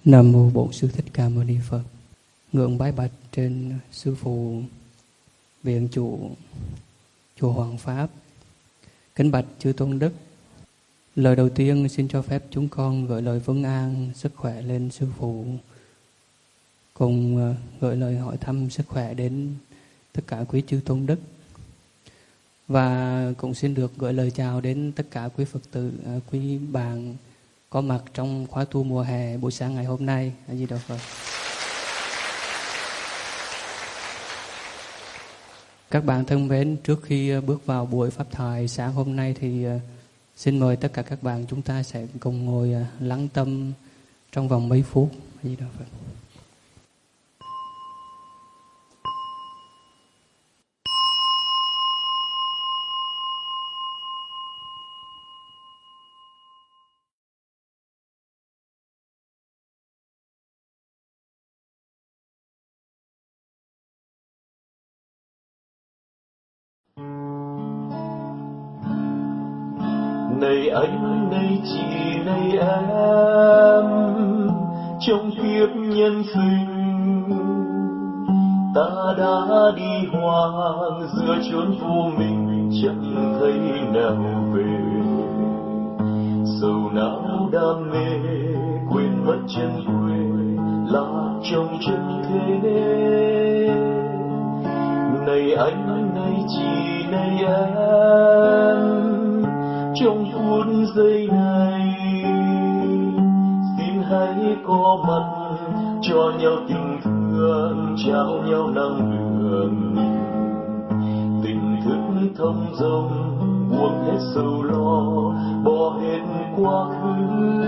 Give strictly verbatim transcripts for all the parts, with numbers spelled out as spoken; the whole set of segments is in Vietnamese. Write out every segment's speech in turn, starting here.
Nam mô Bổn Sư Thích Ca Mâu Ni Phật. Ngưỡng bái bạch trên sư phụ viện chủ chùa Hoàng Pháp. Kính bạch chư tôn đức. Lời đầu tiên xin cho phép chúng con gửi lời vâng an sức khỏe lên sư phụ, cùng gửi lời hỏi thăm sức khỏe đến tất cả quý chư tôn đức, và cũng xin được gửi lời chào đến tất cả quý Phật tử, quý bạn có mặt trong khóa tu mùa hè buổi sáng ngày hôm nay. A Di Đà Phật. Các bạn thân mến, trước khi bước vào buổi pháp thoại sáng hôm nay thì xin mời tất cả các bạn chúng ta sẽ cùng ngồi lắng tâm trong vòng mấy phút. A Di Đà Phật. Này anh, này chị, này em, trong kiếp nhân sinh ta đã đi hoang giữa chốn vô minh, chẳng thấy nào về. Sầu não đam mê quên mất chân quê là trong chân thế. Này anh, này chị, này em, trong phút giây này xin hãy có mặt cho nhau tình thương, trao nhau năng lượng, tình thức thông dong, buông hết sầu lo, bỏ hết quá khứ.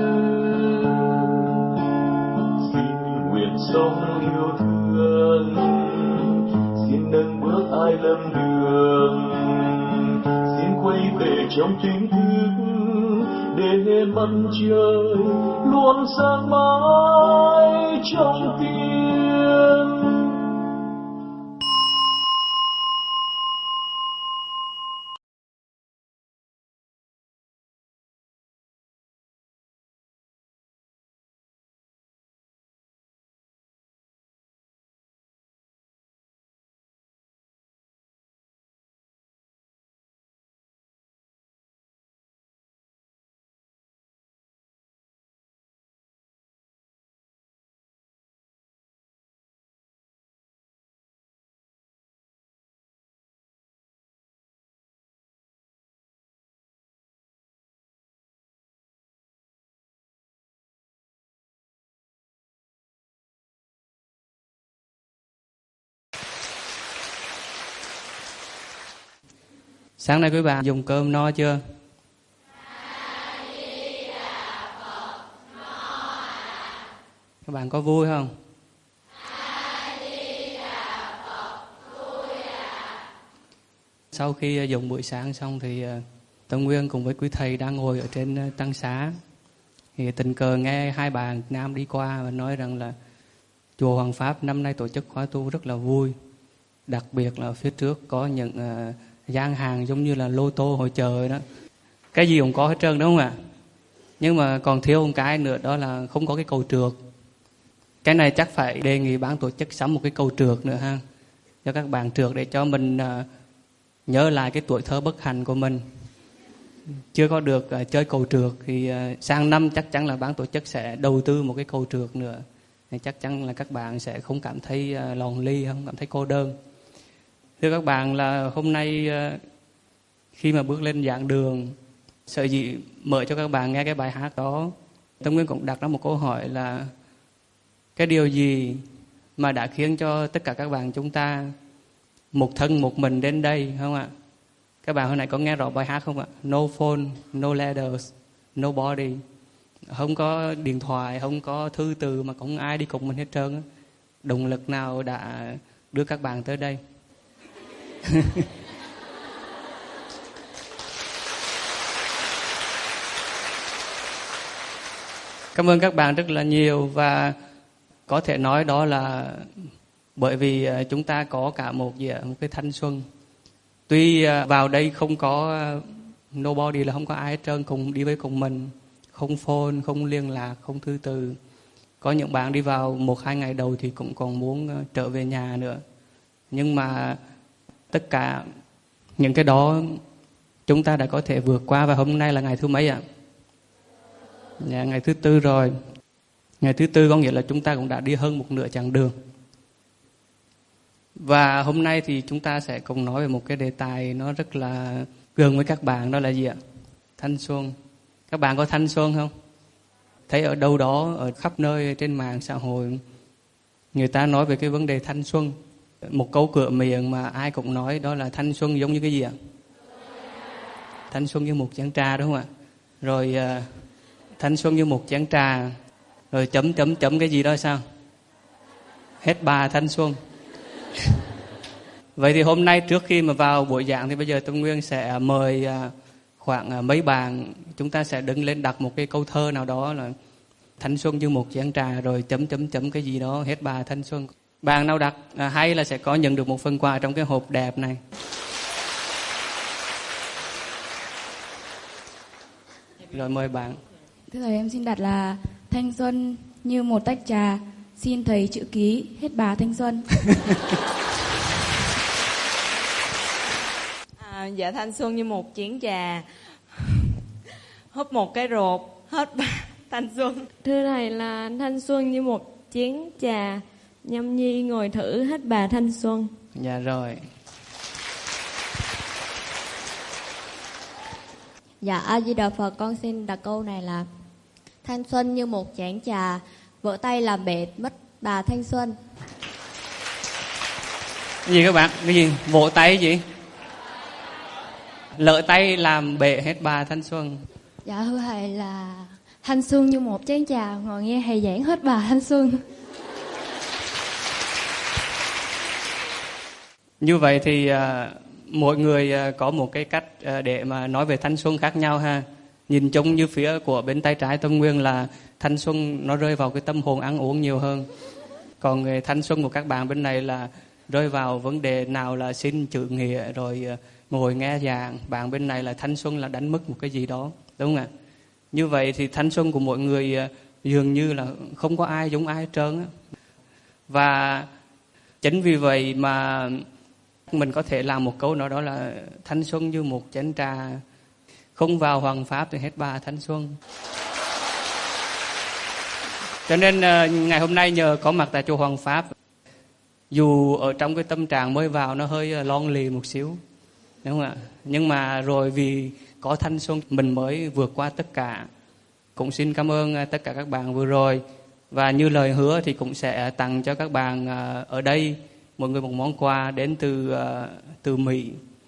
Xin nguyện sống yêu thương, xin nâng bước ai lầm đường, quay về trong chính thức để mặt trời luôn sáng mãi trong tim. Sáng nay quý bạn dùng cơm no chưa? Các bạn có vui không? Sau khi dùng buổi sáng xong thì Tâm Nguyên cùng với quý thầy đang ngồi ở trên tăng xá, thì tình cờ nghe hai bạn nam đi qua và nói rằng là chùa Hoàng Pháp năm nay tổ chức khóa tu rất là vui, đặc biệt là phía trước có những uh, gian hàng giống như là lô tô hội chợ đó, cái gì cũng có hết trơn, đúng không ạ? Nhưng mà còn thiếu một cái nữa, đó là không có cái cầu trượt. Cái này chắc phải đề nghị ban tổ chức sắm một cái cầu trượt nữa ha, cho các bạn trượt để cho mình uh, nhớ lại cái tuổi thơ bất hạnh của mình. Chưa có được uh, chơi cầu trượt thì uh, sang năm chắc chắn là ban tổ chức sẽ đầu tư một cái cầu trượt nữa, thì chắc chắn là các bạn sẽ không cảm thấy uh, lòn ly, không cảm thấy cô đơn. Thưa các bạn, là hôm nay khi mà bước lên giảng đường, sở dĩ mở cho các bạn nghe cái bài hát đó, Tâm Nguyên cũng đặt ra một câu hỏi là cái điều gì mà đã khiến cho tất cả các bạn chúng ta một thân một mình đến đây, không ạ? Các bạn hồi nãy có nghe rõ bài hát không ạ? No phone, no letters, nobody. Không có điện thoại, không có thư từ, mà không ai đi cùng mình hết trơn. Động lực nào đã đưa các bạn tới đây? Cảm ơn các bạn rất là nhiều, và có thể nói đó là bởi vì chúng ta có cả một gì một cái thanh xuân. Tuy vào đây không có nobody, là không có ai hết trơn cùng đi với cùng mình, không phone, không liên lạc, không thư từ, Có những bạn đi vào một hai ngày đầu thì cũng còn muốn trở về nhà nữa. Nhưng mà tất cả những cái đó chúng ta đã có thể vượt qua. Và hôm nay là ngày thứ mấy ạ? Dạ, ngày thứ tư rồi. Ngày thứ tư có nghĩa là chúng ta cũng đã đi hơn một nửa chặng đường. Và hôm nay thì chúng ta sẽ cùng nói về một cái đề tài nó rất là gần với các bạn, đó là gì ạ? Thanh xuân. Các bạn có thanh xuân không? Thấy ở đâu đó, ở khắp nơi trên mạng xã hội, người ta nói về cái vấn đề thanh xuân. Một câu cửa miệng mà ai cũng nói đó là thanh xuân giống như cái gì ạ? Thanh xuân như một chén trà, đúng không ạ? Rồi uh, thanh xuân như một chén trà. Rồi chấm chấm chấm cái gì đó sao? Hết bà thanh xuân. Vậy thì hôm nay trước khi mà vào buổi giảng thì bây giờ Tâm Nguyên sẽ mời khoảng mấy bạn, chúng ta sẽ đứng lên đặt một cái câu thơ nào đó là thanh xuân như một chén trà, rồi chấm chấm chấm cái gì đó hết bà thanh xuân. Bạn nào đặt à, hay là sẽ có nhận được một phần quà trong cái hộp đẹp này. Rồi mời bạn. Thưa thầy, em xin đặt là thanh xuân như một tách trà, xin thầy chữ ký hết bà thanh xuân. À, dạ thanh xuân như một chén trà, húp một cái rột hết bà thanh xuân. Thưa thầy là thanh xuân như một chén trà, nhâm nhi ngồi thử hết bà thanh xuân. Dạ rồi. Dạ A Di Đà Phật, con xin đặt câu này là thanh xuân như một chén trà, vỡ tay làm bể mất bà thanh xuân. Cái gì các bạn? Cái gì? Vỗ tay gì? Lỡ tay làm bể hết bà thanh xuân. Dạ thưa thầy là thanh xuân như một chén trà, ngồi nghe thầy giảng hết bà thanh xuân. Như vậy thì uh, mỗi người uh, có một cái cách uh, để mà nói về thanh xuân khác nhau ha. Nhìn chung như phía của bên tay trái Tâm Nguyên là thanh xuân nó rơi vào cái tâm hồn ăn uống nhiều hơn. Còn uh, thanh xuân của các bạn bên này là rơi vào vấn đề nào là xin chữ nghĩa rồi uh, ngồi nghe giảng. Bạn bên này là thanh xuân là đánh mất một cái gì đó, đúng không ạ? Như vậy thì thanh xuân của mọi người uh, dường như là không có ai giống ai hết trơn á. Và chính vì vậy mà mình có thể làm một câu nào đó là thanh xuân như một chén trà, không vào hoàng pháp thì hết bà thanh xuân. Cho nên ngày hôm nay nhờ có mặt tại chùa Hoàng Pháp, dù ở trong cái tâm trạng mới vào nó hơi lon lì một xíu, đúng không ạ? Nhưng mà rồi vì có thanh xuân mình mới vượt qua tất cả. Cũng xin cảm ơn tất cả các bạn vừa rồi. Và như lời hứa thì cũng sẽ tặng cho các bạn ở đây mọi người một món quà đến từ uh, từ Mỹ.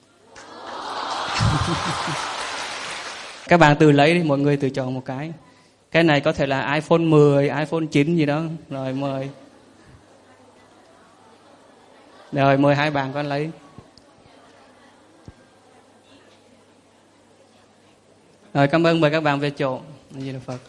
Các bạn tự lấy đi, mọi người tự chọn một cái. Cái này có thể là iPhone mười, iPhone chín gì đó. Rồi mời. Rồi mời hai bạn con lấy. Rồi cảm ơn, mời các bạn về chỗ. Như là Phật.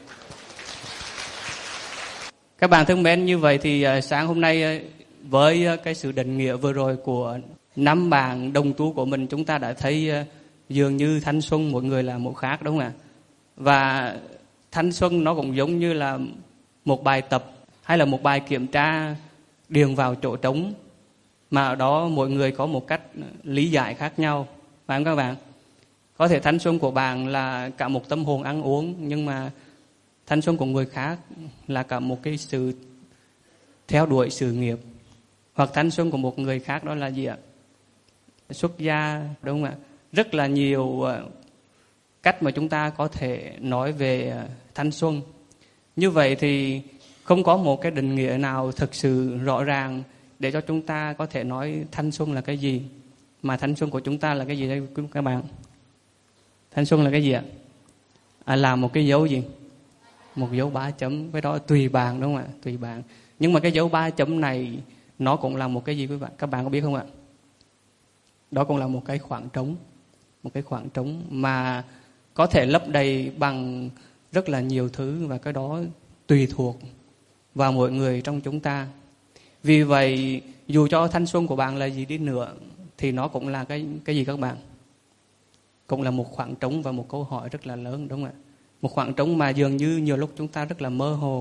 Các bạn thân mến, như vậy thì uh, sáng hôm nay uh, với cái sự định nghĩa vừa rồi của năm bạn đồng tu của mình, chúng ta đã thấy dường như thanh xuân mỗi người là một khác, đúng không ạ? Và thanh xuân nó cũng giống như là một bài tập hay là một bài kiểm tra điền vào chỗ trống, mà ở đó mỗi người có một cách lý giải khác nhau, phải không các bạn? Có thể thanh xuân của bạn là cả một tâm hồn ăn uống, nhưng mà thanh xuân của người khác là cả một cái sự theo đuổi sự nghiệp. Hoặc thanh xuân của một người khác đó là gì ạ? Xuất gia, đúng không ạ? Rất là nhiều cách mà chúng ta có thể nói về thanh xuân. Như vậy thì không có một cái định nghĩa nào thực sự rõ ràng để cho chúng ta có thể nói thanh xuân là cái gì. Mà thanh xuân của chúng ta là cái gì đây các bạn? Thanh xuân là cái gì ạ? À, là một cái dấu gì? Một dấu ba chấm. Cái đó tùy bạn, đúng không ạ? Tùy bạn. Nhưng mà cái dấu ba chấm này nó cũng là một cái gì quý bạn? Các bạn có biết không ạ? Đó cũng là một cái khoảng trống. Một cái khoảng trống mà có thể lấp đầy bằng rất là nhiều thứ, và cái đó tùy thuộc vào mỗi người trong chúng ta. Vì vậy dù cho thanh xuân của bạn là gì đi nữa thì nó cũng là cái, cái gì các bạn? Cũng là một khoảng trống và một câu hỏi rất là lớn, đúng không ạ? Một khoảng trống mà dường như nhiều lúc chúng ta rất là mơ hồ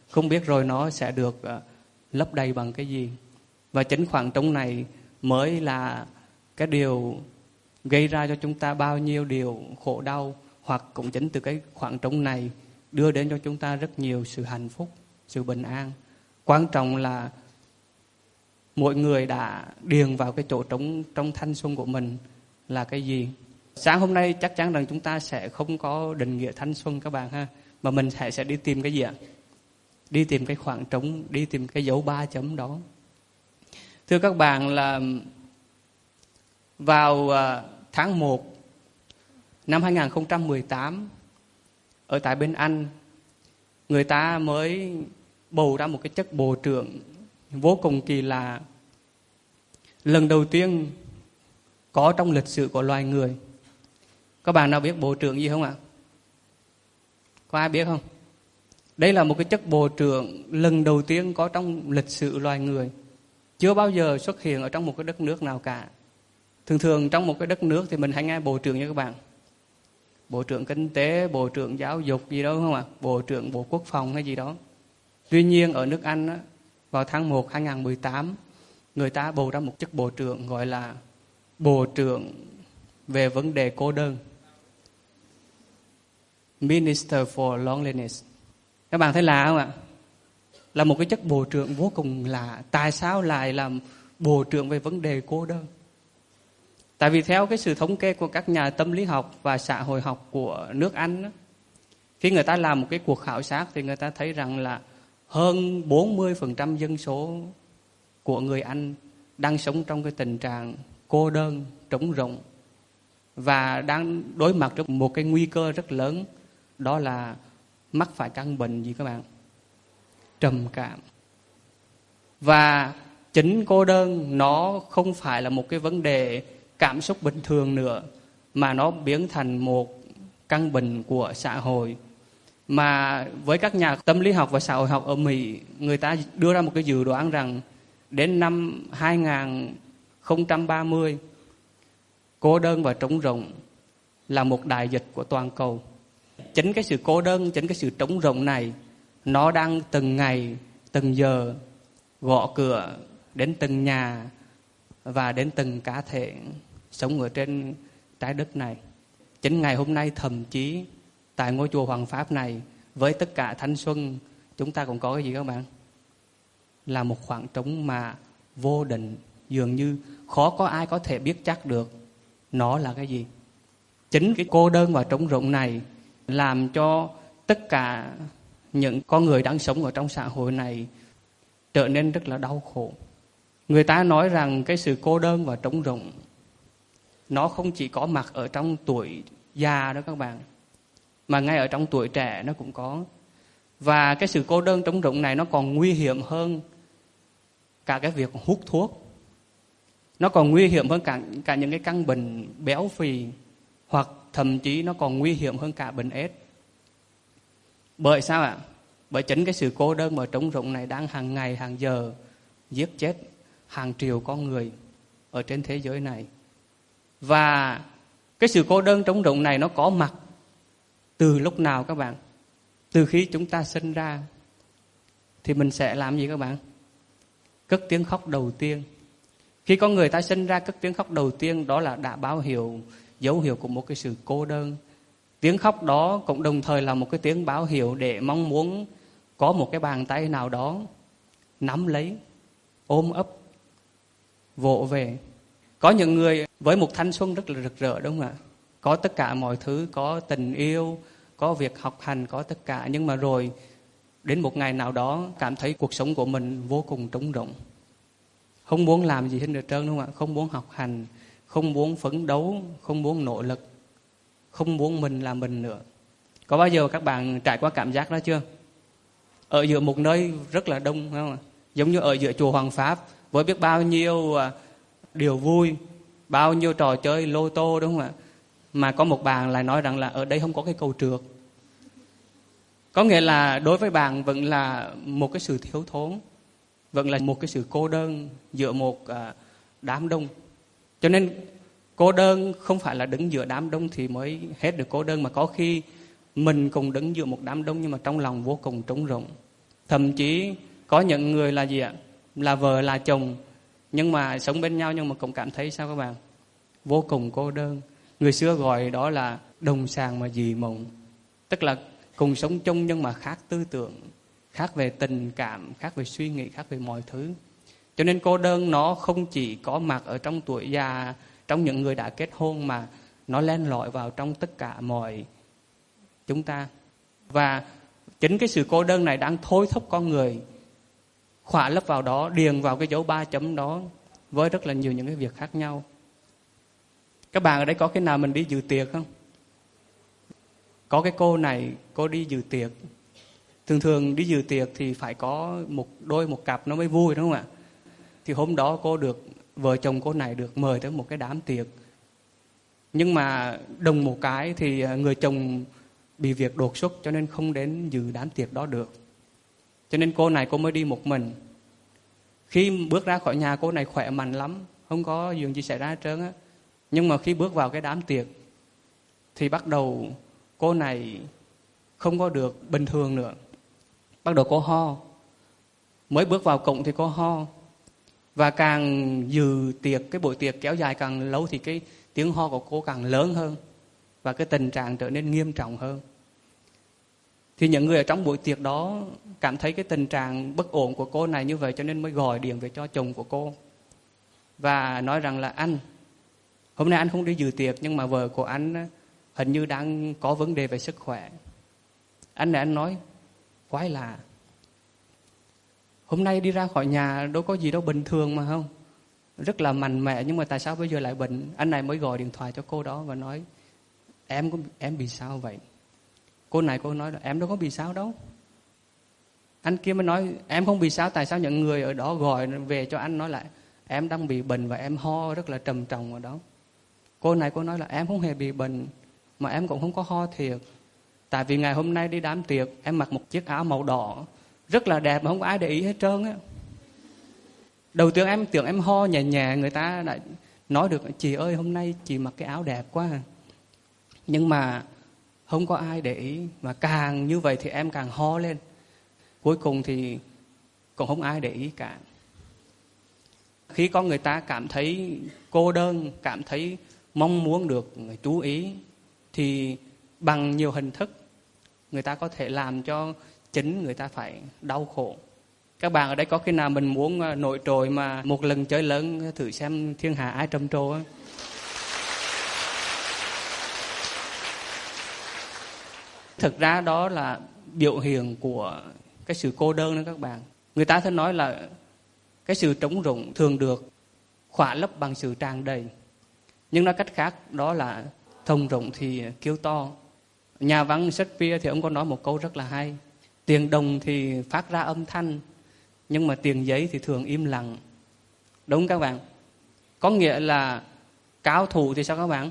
không biết rồi nó sẽ được uh, lấp đầy bằng cái gì. Và chính khoảng trống này mới là cái điều gây ra cho chúng ta bao nhiêu điều khổ đau, hoặc cũng chính từ cái khoảng trống này đưa đến cho chúng ta rất nhiều sự hạnh phúc, sự bình an. Quan trọng là mỗi người đã điền vào cái chỗ trống trong thanh xuân của mình là cái gì. Sáng hôm nay chắc chắn rằng chúng ta sẽ không có định nghĩa thanh xuân các bạn ha, mà mình sẽ sẽ đi tìm cái gì ạ? Đi tìm cái khoảng trống, đi tìm cái dấu ba chấm đó. Thưa các bạn, là vào tháng một năm hai không một tám, ở tại bên Anh, người ta mới bầu ra một cái chức bộ trưởng vô cùng kỳ lạ, lần đầu tiên có trong lịch sử của loài người. Các bạn nào biết bộ trưởng gì không ạ? Có ai biết không? Đây là một cái chức bộ trưởng lần đầu tiên có trong lịch sử loài người, chưa bao giờ xuất hiện ở trong một cái đất nước nào cả. Thường thường trong một cái đất nước thì mình hay nghe bộ trưởng như các bạn, bộ trưởng kinh tế, bộ trưởng giáo dục gì đó không ạ? Bộ trưởng bộ quốc phòng hay gì đó. Tuy nhiên ở nước Anh á, vào tháng một hai không một tám, người ta bầu ra một chức bộ trưởng gọi là bộ trưởng về vấn đề cô đơn, Minister for Loneliness. Các bạn thấy lạ không ạ? Là một cái chức bộ trưởng vô cùng lạ. Tại sao lại làm bộ trưởng về vấn đề cô đơn? Tại vì theo cái sự thống kê của các nhà tâm lý học và xã hội học của nước Anh đó, khi người ta làm một cái cuộc khảo sát thì người ta thấy rằng là hơn bốn mươi phần trăm dân số của người Anh đang sống trong cái tình trạng cô đơn, trống rỗng, và đang đối mặt với một cái nguy cơ rất lớn, đó là mắc phải căn bệnh gì các bạn? Trầm cảm. Và chính cô đơn nó không phải là một cái vấn đề cảm xúc bình thường nữa, mà nó biến thành một căn bệnh của xã hội. Mà với các nhà tâm lý học và xã hội học ở Mỹ, người ta đưa ra một cái dự đoán rằng đến năm hai không ba mươi, cô đơn và trống rỗng là một đại dịch của toàn cầu. Chính cái sự cô đơn, chính cái sự trống rỗng này, nó đang từng ngày, từng giờ gõ cửa đến từng nhà và đến từng cá thể sống ở trên trái đất này. Chính ngày hôm nay, thậm chí tại ngôi chùa Hoàng Pháp này, với tất cả thanh xuân, chúng ta cũng có cái gì các bạn? Là một khoảng trống mà vô định, dường như khó có ai có thể biết chắc được nó là cái gì. Chính cái cô đơn và trống rỗng này làm cho tất cả những con người đang sống ở trong xã hội này trở nên rất là đau khổ. Người ta nói rằng cái sự cô đơn và trống rỗng nó không chỉ có mặt ở trong tuổi già đó các bạn, mà ngay ở trong tuổi trẻ nó cũng có. Và cái sự cô đơn trống rỗng này nó còn nguy hiểm hơn cả cái việc hút thuốc. Nó còn nguy hiểm hơn cả, cả những cái căn bệnh béo phì, hoặc thậm chí nó còn nguy hiểm hơn cả bệnh AIDS. Bởi sao ạ? Bởi chính cái sự cô đơn và trống rỗng này đang hàng ngày, hàng giờ giết chết hàng triệu con người ở trên thế giới này. Và cái sự cô đơn trống rỗng này nó có mặt từ lúc nào các bạn? Từ khi chúng ta sinh ra thì mình sẽ làm gì các bạn? Cất tiếng khóc đầu tiên. Khi con người ta sinh ra cất tiếng khóc đầu tiên, đó là đã báo hiệu, dấu hiệu của một cái sự cô đơn. Tiếng khóc đó cũng đồng thời là một cái tiếng báo hiệu để mong muốn có một cái bàn tay nào đó nắm lấy, ôm ấp, vỗ về. Có những người với một thanh xuân rất là rực rỡ, đúng không ạ? Có tất cả mọi thứ, có tình yêu, có việc học hành, có tất cả. Nhưng mà rồi đến một ngày nào đó cảm thấy cuộc sống của mình vô cùng trống rỗng, không muốn làm gì hết được trơn, đúng không ạ? Không muốn học hành, không muốn phấn đấu, không muốn nỗ lực, không muốn mình là mình nữa. Có bao giờ các bạn trải qua cảm giác đó chưa? Ở giữa một nơi rất là đông, phải không ạ? Giống như ở giữa chùa Hoàng Pháp, với biết bao nhiêu điều vui, bao nhiêu trò chơi lô tô, đúng không ạ? Mà có một bạn lại nói rằng là ở đây không có cái cầu trượt. Có nghĩa là đối với bạn vẫn là một cái sự thiếu thốn, vẫn là một cái sự cô đơn giữa một đám đông. Cho nên cô đơn không phải là đứng giữa đám đông thì mới hết được cô đơn, mà có khi mình cùng đứng giữa một đám đông nhưng mà trong lòng vô cùng trống rỗng. Thậm chí có những người là gì ạ? Là vợ là chồng, nhưng mà sống bên nhau nhưng mà cũng cảm thấy sao các bạn? Vô cùng cô đơn. Người xưa gọi đó là đồng sàng mà dị mộng. Tức là cùng sống chung nhưng mà khác tư tưởng, khác về tình cảm, khác về suy nghĩ, khác về mọi thứ. Cho nên cô đơn nó không chỉ có mặt ở trong tuổi già, trong những người đã kết hôn, mà nó len lỏi vào trong tất cả mọi chúng ta. Và chính cái sự cô đơn này đang thôi thúc con người khỏa lấp vào đó, điền vào cái dấu ba chấm đó với rất là nhiều những cái việc khác nhau. Các bạn ở đây có cái nào mình đi dự tiệc không? Có cái cô này, cô đi dự tiệc. Thường thường đi dự tiệc thì phải có một đôi một cặp nó mới vui, đúng không ạ? Thì hôm đó cô được, vợ chồng cô này được mời tới một cái đám tiệc. Nhưng mà đồng một cái thì người chồng bị việc đột xuất cho nên không đến dự đám tiệc đó được. Cho nên cô này cô mới đi một mình. Khi bước ra khỏi nhà cô này khỏe mạnh lắm, không có chuyện gì xảy ra hết trơn á. Nhưng mà khi bước vào cái đám tiệc thì bắt đầu cô này không có được bình thường nữa. Bắt đầu cô ho. Mới bước vào cổng thì cô ho. Và càng dự tiệc, cái buổi tiệc kéo dài càng lâu thì cái tiếng ho của cô càng lớn hơn. Và cái tình trạng trở nên nghiêm trọng hơn. Thì những người ở trong buổi tiệc đó cảm thấy cái tình trạng bất ổn của cô này như vậy, cho nên mới gọi điện về cho chồng của cô. Và nói rằng là anh, hôm nay anh không đi dự tiệc, nhưng mà vợ của anh hình như đang có vấn đề về sức khỏe. Anh này anh nói, quái lạ, hôm nay đi ra khỏi nhà đâu có gì đâu, bình thường mà không? Rất là mạnh mẽ, nhưng mà tại sao bây giờ lại bệnh? Anh này mới gọi điện thoại cho cô đó và nói, em em bị sao vậy? Cô này cô nói là em đâu có bị sao đâu. Anh kia mới nói, em không bị sao, tại sao những người ở đó gọi về cho anh nói lại em đang bị bệnh và em ho rất là trầm trọng ở đó. Cô này cô nói là em không hề bị bệnh, mà em cũng không có ho thiệt. Tại vì ngày hôm nay đi đám tiệc em mặc một chiếc áo màu đỏ rất là đẹp mà không có ai để ý hết trơn á. Đầu tiên em tưởng em ho nhẹ nhẹ, người ta đã nói được chị ơi hôm nay chị mặc cái áo đẹp quá. Nhưng mà không có ai để ý, mà càng như vậy thì em càng ho lên. Cuối cùng thì cũng không ai để ý cả. Khi con người ta cảm thấy cô đơn, cảm thấy mong muốn được chú ý, thì bằng nhiều hình thức người ta có thể làm cho chính người ta phải đau khổ. Các bạn ở đây có khi nào mình muốn nổi trội mà một lần chơi lớn thử xem thiên hạ ai trầm trồ? Thực ra đó là biểu hiện của cái sự cô đơn đó các bạn. Người ta thường nói là cái sự trống rỗng thường được khỏa lấp bằng sự tràn đầy. Nhưng nói cách khác đó là thùng rỗng thì kêu to. Nhà văn Shakespeare thì ông có nói một câu rất là hay. Tiền đồng thì phát ra âm thanh, nhưng mà tiền giấy thì thường im lặng. Đúng các bạn? Có nghĩa là cao thủ thì sao các bạn?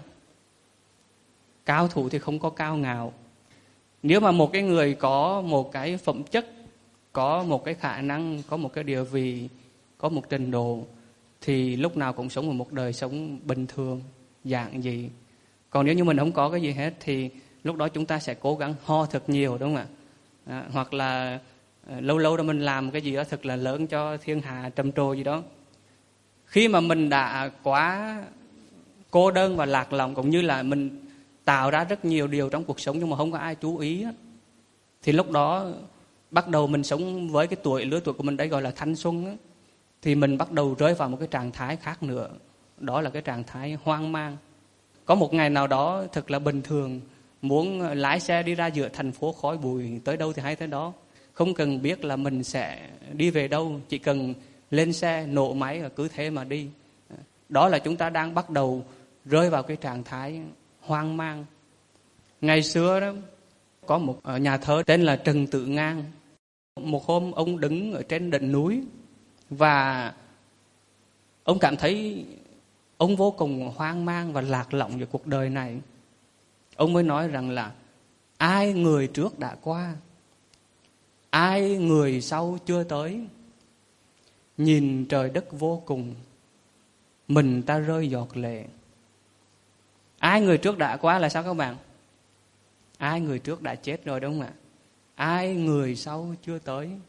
Cao thủ thì không có cao ngạo. Nếu mà một cái người có một cái phẩm chất, có một cái khả năng, có một cái địa vị, có một trình độ, thì lúc nào cũng sống một đời sống bình thường, giản dị. Còn nếu như mình không có cái gì hết thì lúc đó chúng ta sẽ cố gắng ho thật nhiều, đúng không ạ? À, hoặc là à, lâu lâu đó mình làm cái gì đó thật là lớn cho thiên hạ trầm trồ gì đó. Khi mà mình đã quá cô đơn và lạc lõng, cũng như là mình tạo ra rất nhiều điều trong cuộc sống nhưng mà không có ai chú ý, thì lúc đó bắt đầu mình sống với cái tuổi lứa tuổi của mình đây gọi là thanh xuân, thì mình bắt đầu rơi vào một cái trạng thái khác nữa. Đó là cái trạng thái hoang mang. Có một ngày nào đó thật là bình thường, muốn lái xe đi ra giữa thành phố khói bụi, tới đâu thì hay tới đó, không cần biết là mình sẽ đi về đâu, chỉ cần lên xe nổ máy và cứ thế mà đi. Đó là chúng ta đang bắt đầu rơi vào cái trạng thái hoang mang. Ngày xưa đó có một nhà thơ tên là Trần Tử Ngang. Một hôm ông đứng ở trên đỉnh núi và ông cảm thấy ông vô cùng hoang mang và lạc lõng về cuộc đời này. Ông mới nói rằng là ai người trước đã qua, ai người sau chưa tới. Nhìn trời đất vô cùng, mình ta rơi giọt lệ. Ai người trước đã qua là sao các bạn? Ai người trước đã chết rồi, đúng không ạ? Ai người sau chưa tới.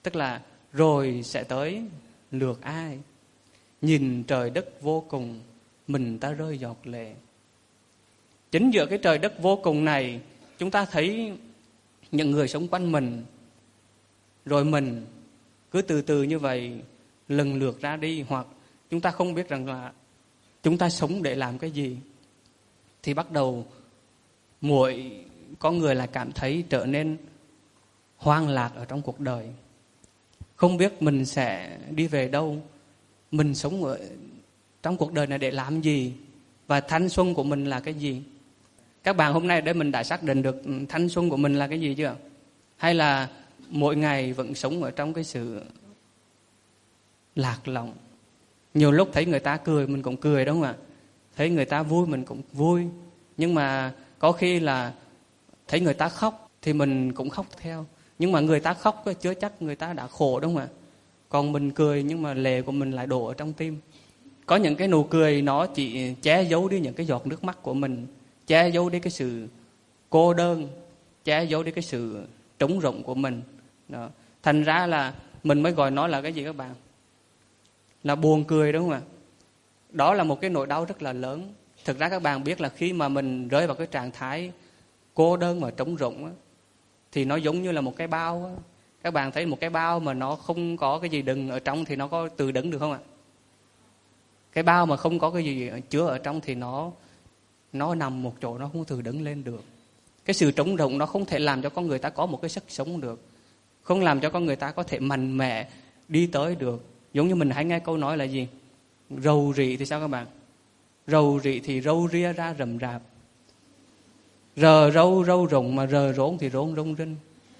Tức là rồi sẽ tới lượt ai. Nhìn trời đất vô cùng, mình ta rơi giọt lệ. Chính giữa cái trời đất vô cùng này, chúng ta thấy những người sống quanh mình, rồi mình cứ từ từ như vậy lần lượt ra đi, hoặc chúng ta không biết rằng là chúng ta sống để làm cái gì. Thì bắt đầu mỗi con người lại cảm thấy trở nên hoang lạc ở trong cuộc đời. Không biết mình sẽ đi về đâu, mình sống ở trong cuộc đời này để làm gì, và thanh xuân của mình là cái gì. Các bạn hôm nay để mình đã xác định được thanh xuân của mình là cái gì chưa? Hay là mỗi ngày vẫn sống ở trong cái sự lạc lõng? Nhiều lúc thấy người ta cười mình cũng cười, đúng không ạ? Thấy người ta vui mình cũng vui. Nhưng mà có khi là thấy người ta khóc thì mình cũng khóc theo. Nhưng mà người ta khóc chưa chắc người ta đã khổ, đúng không ạ? Còn mình cười nhưng mà lệ của mình lại đổ ở trong tim. Có những cái nụ cười nó chỉ che giấu đi những cái giọt nước mắt của mình, che giấu đi cái sự cô đơn, che giấu đi cái sự trống rỗng của mình. Đó. Thành ra là mình mới gọi nó là cái gì các bạn? Là buồn cười, đúng không ạ? Đó là một cái nỗi đau rất là lớn. Thực ra các bạn biết là khi mà mình rơi vào cái trạng thái cô đơn và trống rỗng á, thì nó giống như là một cái bao á. Các bạn thấy một cái bao mà nó không có cái gì đựng ở trong thì nó có tự đứng được không ạ? Cái bao mà không có cái gì chứa ở trong thì nó nó nằm một chỗ, nó không tự đứng lên được. Cái sự trống rỗng nó không thể làm cho con người ta có một cái sức sống được, không làm cho con người ta có thể mạnh mẽ đi tới được. Giống như mình hay nghe câu nói là gì? Rầu rĩ thì sao các bạn? Rầu rĩ thì râu ria ra rầm rạp. Rờ râu râu rụng, mà rờ rốn thì rốn rông rinh.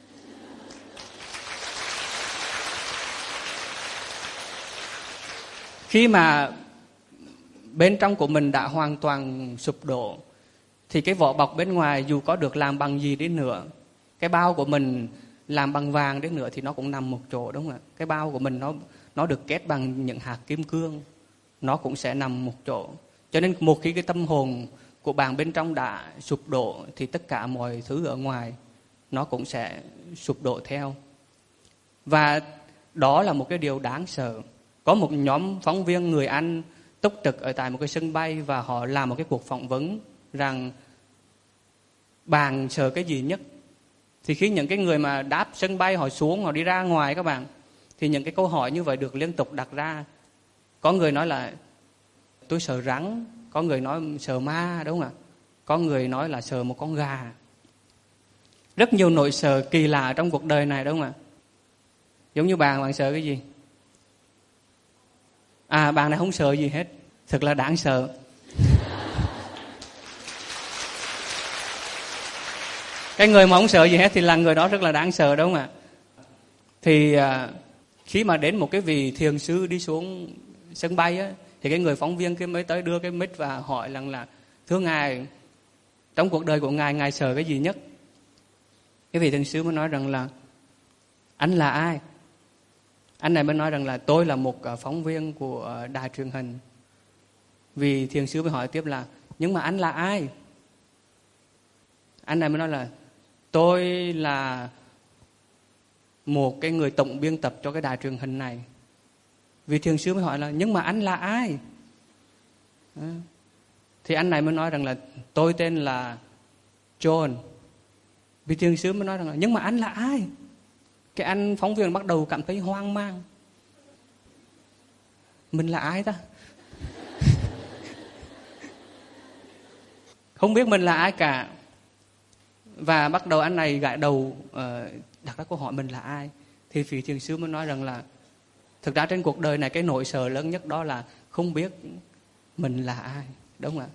Khi mà bên trong của mình đã hoàn toàn sụp đổ thì cái vỏ bọc bên ngoài dù có được làm bằng gì đi nữa, cái bao của mình làm bằng vàng đi nữa thì nó cũng nằm một chỗ, đúng không ạ? Cái bao của mình nó nó được kết bằng những hạt kim cương, nó cũng sẽ nằm một chỗ. Cho nên một khi cái tâm hồn của bạn bên trong đã sụp đổ thì tất cả mọi thứ ở ngoài nó cũng sẽ sụp đổ theo. Và đó là một cái điều đáng sợ. Có một nhóm phóng viên người Anh túc trực ở tại một cái sân bay và họ làm một cái cuộc phỏng vấn rằng bạn sợ cái gì nhất. Thì khi những cái người mà đáp sân bay họ xuống, họ đi ra ngoài các bạn, thì những cái câu hỏi như vậy được liên tục đặt ra. Có người nói là tôi sợ rắn, có người nói sợ ma, đúng không ạ? Có người nói là sợ một con gà. Rất nhiều nỗi sợ kỳ lạ trong cuộc đời này, đúng không ạ? Giống như bạn, bạn sợ cái gì? À, bạn này không sợ gì hết. Thật là đáng sợ. Cái người mà không sợ gì hết thì là người đó rất là đáng sợ, đúng không ạ? Thì à, khi mà đến một cái vị thiền sư đi xuống sân bay á, thì cái người phóng viên kia mới tới đưa cái mic và hỏi rằng là thưa ngài, trong cuộc đời của ngài, ngài sợ cái gì nhất? Cái vị thiền sư mới nói rằng là anh là ai? Anh này mới nói rằng là tôi là một phóng viên của đài truyền hình. Vì thiền sư mới hỏi tiếp là nhưng mà anh là ai? Anh này mới nói là tôi là một cái người tổng biên tập cho cái đài truyền hình này. Vì thiền sư mới hỏi là nhưng mà anh là ai? À, thì anh này mới nói rằng là tôi tên là John. Vì thiền sư mới nói rằng là nhưng mà anh là ai? Cái anh phóng viên bắt đầu cảm thấy hoang mang. Mình là ai ta? Không biết mình là ai cả. Và bắt đầu anh này gãi đầu uh, đặt ra câu hỏi mình là ai. Thì vị thiền sư mới nói rằng là thực ra trên cuộc đời này cái nỗi sợ lớn nhất đó là không biết mình là ai, đúng không ạ?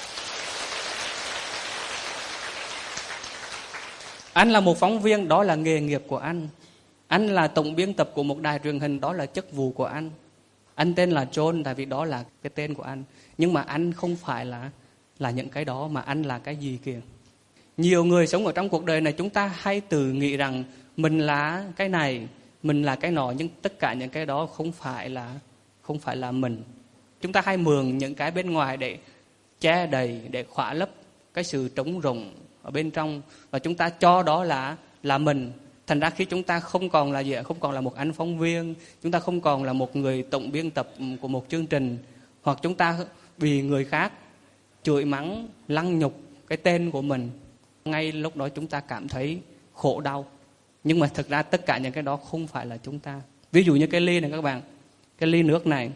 Anh là một phóng viên, đó là nghề nghiệp của anh. Anh là tổng biên tập của một đài truyền hình, đó là chức vụ của anh. Anh tên là John tại vì đó là cái tên của anh. Nhưng mà anh không phải là là những cái đó, mà anh là cái gì kìa. Nhiều người sống ở trong cuộc đời này chúng ta hay tự nghĩ rằng mình là cái này, mình là cái nọ, nhưng tất cả những cái đó không phải là không phải là mình. Chúng ta hay mượn những cái bên ngoài để che đầy, để khỏa lấp cái sự trống rỗng ở bên trong, và chúng ta cho đó là là mình. Thành ra khi chúng ta không còn là gì, không còn là một anh phóng viên, chúng ta không còn là một người tổng biên tập của một chương trình, hoặc chúng ta vì người khác chửi mắng, lăng nhục cái tên của mình, ngay lúc đó chúng ta cảm thấy khổ đau. Nhưng mà thực ra tất cả những cái đó không phải là chúng ta. Ví dụ như cái ly này các bạn, cái ly nước này,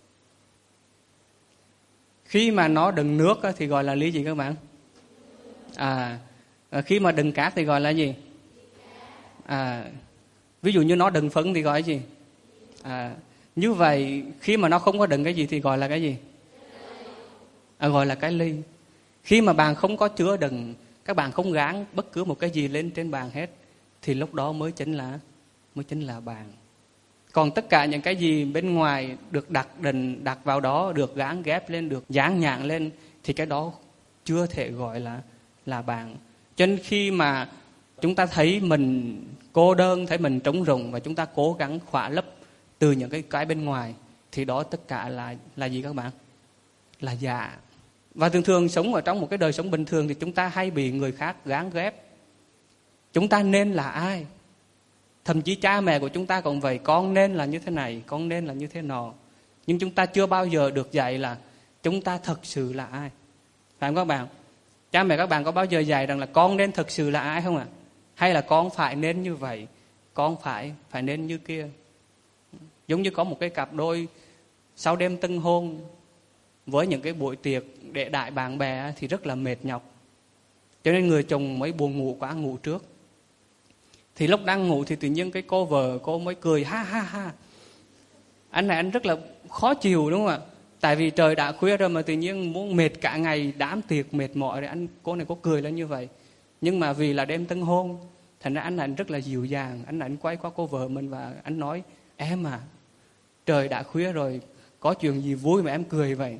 khi mà nó đựng nước thì gọi là ly gì các bạn? À, khi mà đựng cát thì gọi là gì? À, ví dụ như nó đựng phấn thì gọi là gì? À, như vậy khi mà nó không có đựng cái gì thì gọi là cái gì? À, gọi là cái ly. Khi mà bạn không có chứa đựng, các bạn không gán bất cứ một cái gì lên trên bàn hết, thì lúc đó mới chính là mới chính là bàn. Còn tất cả những cái gì bên ngoài được đặt định đặt vào đó, được gán ghép lên, được dán nhãn lên, thì cái đó chưa thể gọi là là bàn. Cho nên khi mà chúng ta thấy mình cô đơn, thấy mình trống rỗng, và chúng ta cố gắng khỏa lấp từ những cái cái bên ngoài, thì đó tất cả là là gì các bạn? Là giả. Và thường thường sống ở trong một cái đời sống bình thường thì chúng ta hay bị người khác gán ghép. Chúng ta nên là ai? Thậm chí cha mẹ của chúng ta cũng vậy, con nên là như thế này, con nên là như thế nọ. Nhưng chúng ta chưa bao giờ được dạy là chúng ta thật sự là ai. Phải không các bạn? Cha mẹ các bạn có bao giờ dạy rằng là con nên thật sự là ai không ạ? À? Hay là con phải nên như vậy, con phải phải nên như kia. Giống như có một cái cặp đôi sau đêm tân hôn, với những cái buổi tiệc để đại bạn bè thì rất là mệt nhọc. Cho nên người chồng mới buồn ngủ quá, ngủ trước. Thì lúc đang ngủ thì tự nhiên cái cô vợ cô mới cười ha ha ha. Anh này anh rất là khó chịu đúng không ạ? Tại vì trời đã khuya rồi mà tự nhiên muốn mệt cả ngày đám tiệc mệt mỏi rồi anh cô này có cười lên như vậy. Nhưng mà vì là đêm tân hôn, thành ra anh này anh rất là dịu dàng, anh này anh quay qua cô vợ mình và anh nói: "Em à, trời đã khuya rồi, có chuyện gì vui mà em cười vậy?"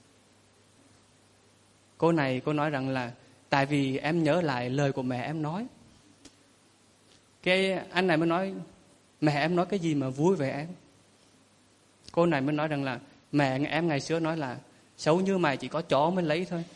Cô này cô nói rằng là tại vì em nhớ lại lời của mẹ em nói. Cái anh này mới nói: "Mẹ em nói cái gì mà vui vậy em?" Cô này mới nói rằng là mẹ em ngày xưa nói là xấu như mày chỉ có chó mới lấy thôi.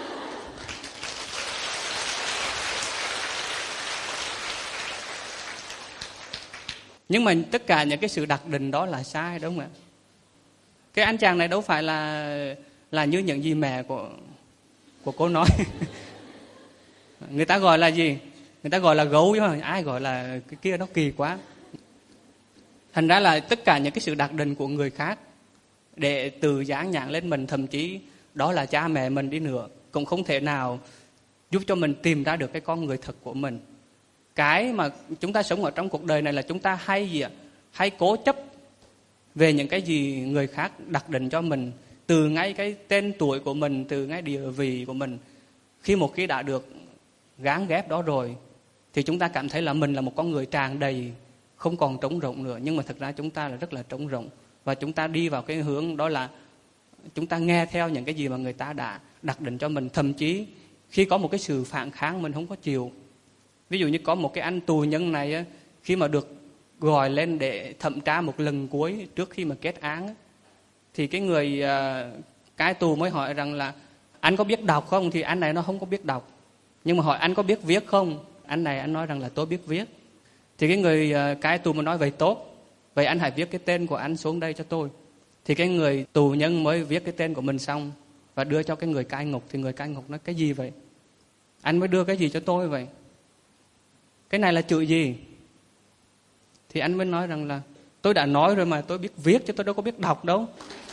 Nhưng mà tất cả những cái sự đặt định đó là sai đúng không ạ? Cái anh chàng này đâu phải là là như những gì mẹ của của cô nói. Người ta gọi là gì? Người ta gọi là gấu chứ không? Ai gọi là cái kia nó kỳ quá. Thành ra là tất cả những cái sự đặt định của người khác để từ dán nhãn lên mình, thậm chí đó là cha mẹ mình đi nữa, cũng không thể nào giúp cho mình tìm ra được cái con người thật của mình. Cái mà chúng ta sống ở trong cuộc đời này là chúng ta hay gì ạ? Hay cố chấp về những cái gì người khác đặt định cho mình, từ ngay cái tên tuổi của mình, từ ngay địa vị của mình. Khi một khi đã được gán ghép đó rồi thì chúng ta cảm thấy là mình là một con người tràn đầy, không còn trống rỗng nữa. Nhưng mà thật ra chúng ta là rất là trống rỗng. Và chúng ta đi vào cái hướng đó là chúng ta nghe theo những cái gì mà người ta đã đặt định cho mình. Thậm chí khi có một cái sự phản kháng mình không có chịu. Ví dụ như có một cái anh tù nhân này, khi mà được gọi lên để thẩm tra một lần cuối trước khi mà kết án, thì cái người cai tù mới hỏi rằng là anh có biết đọc không? Thì anh này nó không có biết đọc. Nhưng mà hỏi anh có biết viết không? Anh này anh nói rằng là tôi biết viết. Thì cái người cai tù mới nói vậy tốt, vậy anh hãy viết cái tên của anh xuống đây cho tôi. Thì cái người tù nhân mới viết cái tên của mình xong và đưa cho cái người cai ngục. Thì người cai ngục nói cái gì vậy? Anh mới đưa cái gì cho tôi vậy? Cái này là chữ gì? Thì anh mới nói rằng là tôi đã nói rồi mà, tôi biết viết chứ tôi đâu có biết đọc đâu.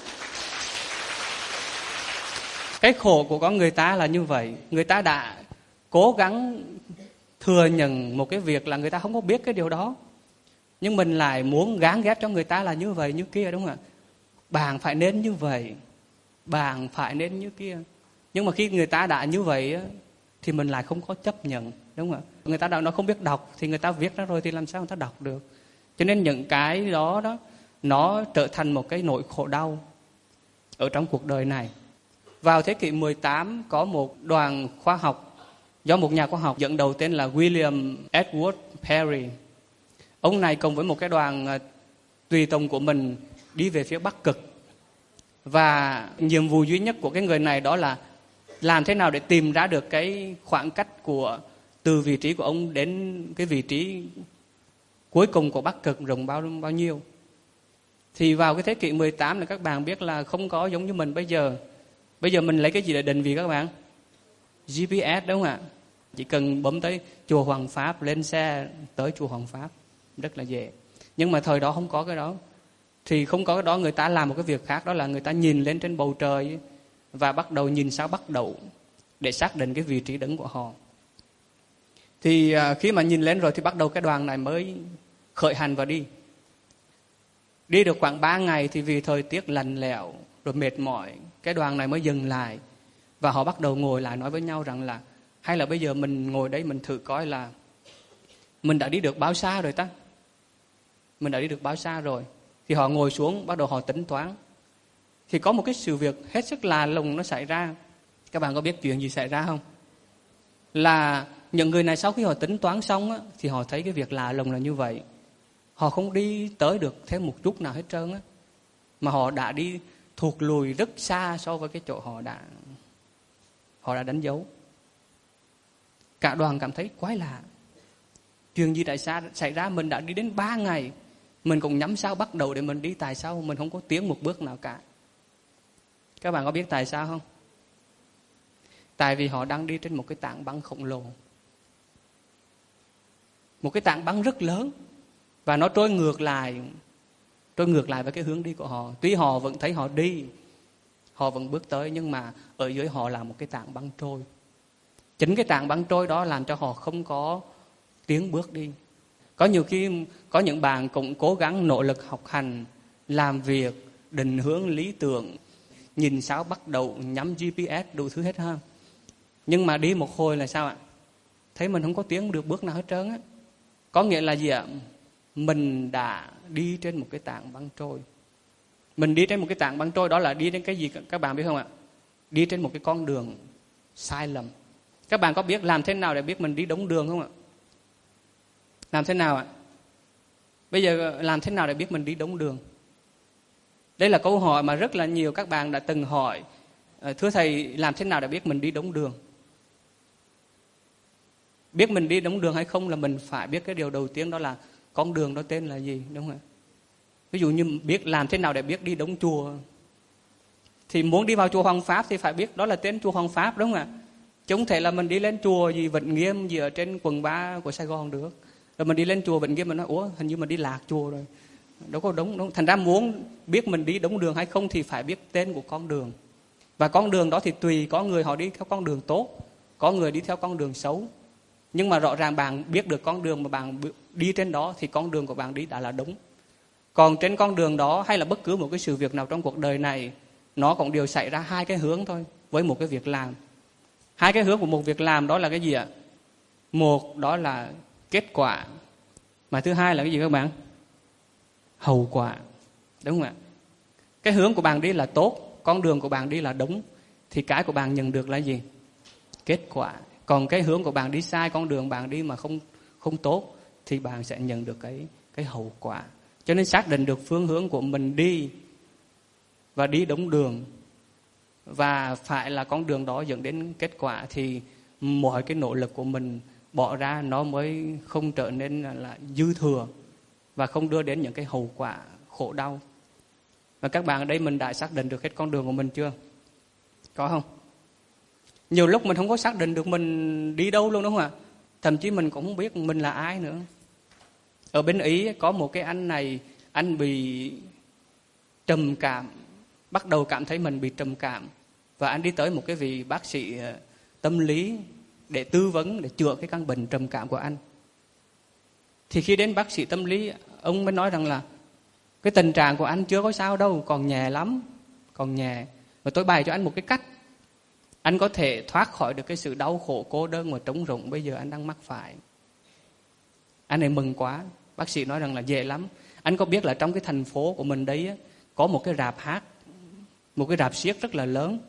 Cái khổ của con người ta là như vậy. Người ta đã cố gắng thừa nhận một cái việc là người ta không có biết cái điều đó, nhưng mình lại muốn gán ghép cho người ta là như vậy như kia, đúng không ạ? Bạn phải nên như vậy, bạn phải nên như kia. Nhưng mà khi người ta đã như vậy thì mình lại không có chấp nhận, đúng không ạ? Người ta đã nó không biết đọc thì người ta viết ra rồi thì làm sao người ta đọc được? Cho nên những cái đó đó nó trở thành một cái nỗi khổ đau ở trong cuộc đời này. Vào thế kỷ mười tám có một đoàn khoa học do một nhà khoa học dẫn đầu tên là William Edward Perry. Ông này cùng với một cái đoàn tùy tùng của mình đi về phía Bắc Cực. Và nhiệm vụ duy nhất của cái người này đó là làm thế nào để tìm ra được cái khoảng cách của từ vị trí của ông đến cái vị trí cuối cùng của Bắc Cực rộng bao bao nhiêu. Thì vào cái thế kỷ mười tám là các bạn biết là không có giống như mình bây giờ. Bây giờ mình lấy cái gì để định vị các bạn? giê pê ét đúng không ạ? Chỉ cần bấm tới chùa Hoàng Pháp, lên xe tới chùa Hoàng Pháp, rất là dễ. Nhưng mà thời đó không có cái đó. Thì không có cái đó, người ta làm một cái việc khác, đó là người ta nhìn lên trên bầu trời và bắt đầu nhìn sao Bắc Đậu để xác định cái vị trí đứng của họ. Thì khi mà nhìn lên rồi thì bắt đầu cái đoàn này mới khởi hành và đi. Đi được khoảng ba ngày thì vì thời tiết lạnh lẽo rồi mệt mỏi, cái đoàn này mới dừng lại. Và họ bắt đầu ngồi lại nói với nhau rằng là hay là bây giờ mình ngồi đấy mình thử coi là mình đã đi được bao xa rồi ta? Mình đã đi được bao xa rồi? Thì họ ngồi xuống, bắt đầu họ tính toán. Thì có một cái sự việc hết sức lạ lùng nó xảy ra. Các bạn có biết chuyện gì xảy ra không? Là những người này sau khi họ tính toán xong á, thì họ thấy cái việc lạ lùng là như vậy. Họ không đi tới được thêm một chút nào hết trơn á, mà họ đã đi thụt lùi rất xa so với cái chỗ họ đã họ đã đánh dấu. Cả đoàn cảm thấy quái lạ. Chuyện gì tại sao xảy ra? Mình đã đi đến ba ngày, mình cũng nhắm sao Bắt Đầu để mình đi, tại sao mình không có tiến một bước nào cả? Các bạn có biết tại sao không? Tại vì họ đang đi trên một cái tảng băng khổng lồ. Một cái tảng băng rất lớn. Và nó trôi ngược lại Trôi ngược lại với cái hướng đi của họ. Tuy họ vẫn thấy họ đi, họ vẫn bước tới, nhưng mà ở dưới họ là một cái tảng băng trôi. Chính cái tảng băng trôi đó làm cho họ không có tiến bước đi. Có nhiều khi có những bạn cũng cố gắng nỗ lực học hành, làm việc, định hướng lý tưởng, nhìn sao Bắt Đầu, nhắm giê pê ét, đủ thứ hết ha. Nhưng mà đi một hồi là sao ạ? Thấy mình không có tiến được bước nào hết trơn á. Có nghĩa là gì ạ? Mình đã đi trên một cái tảng băng trôi. Mình đi trên một cái tảng băng trôi, đó là đi đến cái gì các bạn biết không ạ? Đi trên một cái con đường sai lầm. Các bạn có biết làm thế nào để biết mình đi đúng đường không ạ? Làm thế nào ạ? Bây giờ làm thế nào để biết mình đi đúng đường? Đây là câu hỏi mà rất là nhiều các bạn đã từng hỏi. Thưa thầy, làm thế nào để biết mình đi đúng đường? Biết mình đi đúng đường hay không là mình phải biết cái điều đầu tiên, đó là con đường đó tên là gì, đúng không ạ? Ví dụ như biết làm thế nào để biết đi đúng chùa, thì muốn đi vào chùa Hoàng Pháp thì phải biết đó là tên chùa Hoàng Pháp, đúng không ạ? Chứ không thể là mình đi lên chùa gì Vĩnh Nghiêm gì ở trên quận ba của Sài Gòn được. Rồi mình đi lên chùa Vĩnh Nghiêm mình nói ủa hình như mình đi lạc chùa rồi, đâu có đúng, đúng. Thành ra muốn biết mình đi đúng đường hay không thì phải biết tên của con đường. Và con đường đó thì tùy, có người họ đi theo con đường tốt, có người đi theo con đường xấu. Nhưng mà rõ ràng bạn biết được con đường mà bạn đi trên đó thì con đường của bạn đi đã là đúng. Còn trên con đường đó hay là bất cứ một cái sự việc nào trong cuộc đời này, nó cũng đều xảy ra hai cái hướng thôi với một cái việc làm. Hai cái hướng của một việc làm đó là cái gì ạ? Một đó là kết quả, mà thứ hai là cái gì các bạn? Hậu quả, đúng không ạ? Cái hướng của bạn đi là tốt, con đường của bạn đi là đúng, thì cái của bạn nhận được là gì? Kết quả. Còn cái hướng của bạn đi sai, con đường bạn đi mà không không tốt, thì bạn sẽ nhận được cái cái hậu quả. Cho nên xác định được phương hướng của mình đi và đi đúng đường, và phải là con đường đó dẫn đến kết quả, thì mọi cái nỗ lực của mình bỏ ra nó mới không trở nên là dư thừa và không đưa đến những cái hậu quả khổ đau. Và các bạn ở đây mình đã xác định được hết con đường của mình chưa? Có không? Nhiều lúc mình không có xác định được mình đi đâu luôn, đúng không ạ? Thậm chí mình cũng không biết mình là ai nữa. Ở bên Ý có một cái anh này, anh bị trầm cảm, bắt đầu cảm thấy mình bị trầm cảm, và anh đi tới một cái vị bác sĩ tâm lý để tư vấn, để chữa cái căn bệnh trầm cảm của anh. Thì khi đến bác sĩ tâm lý, ông mới nói rằng là cái tình trạng của anh chưa có sao đâu, còn nhẹ lắm, còn nhẹ. Và tôi bày cho anh một cái cách anh có thể thoát khỏi được cái sự đau khổ, cô đơn và trống rỗng bây giờ anh đang mắc phải. Anh ấy mừng quá. Bác sĩ nói rằng là dễ lắm. Anh có biết là trong cái thành phố của mình đấy á, có một cái rạp hát, một cái rạp xiếc rất là lớn.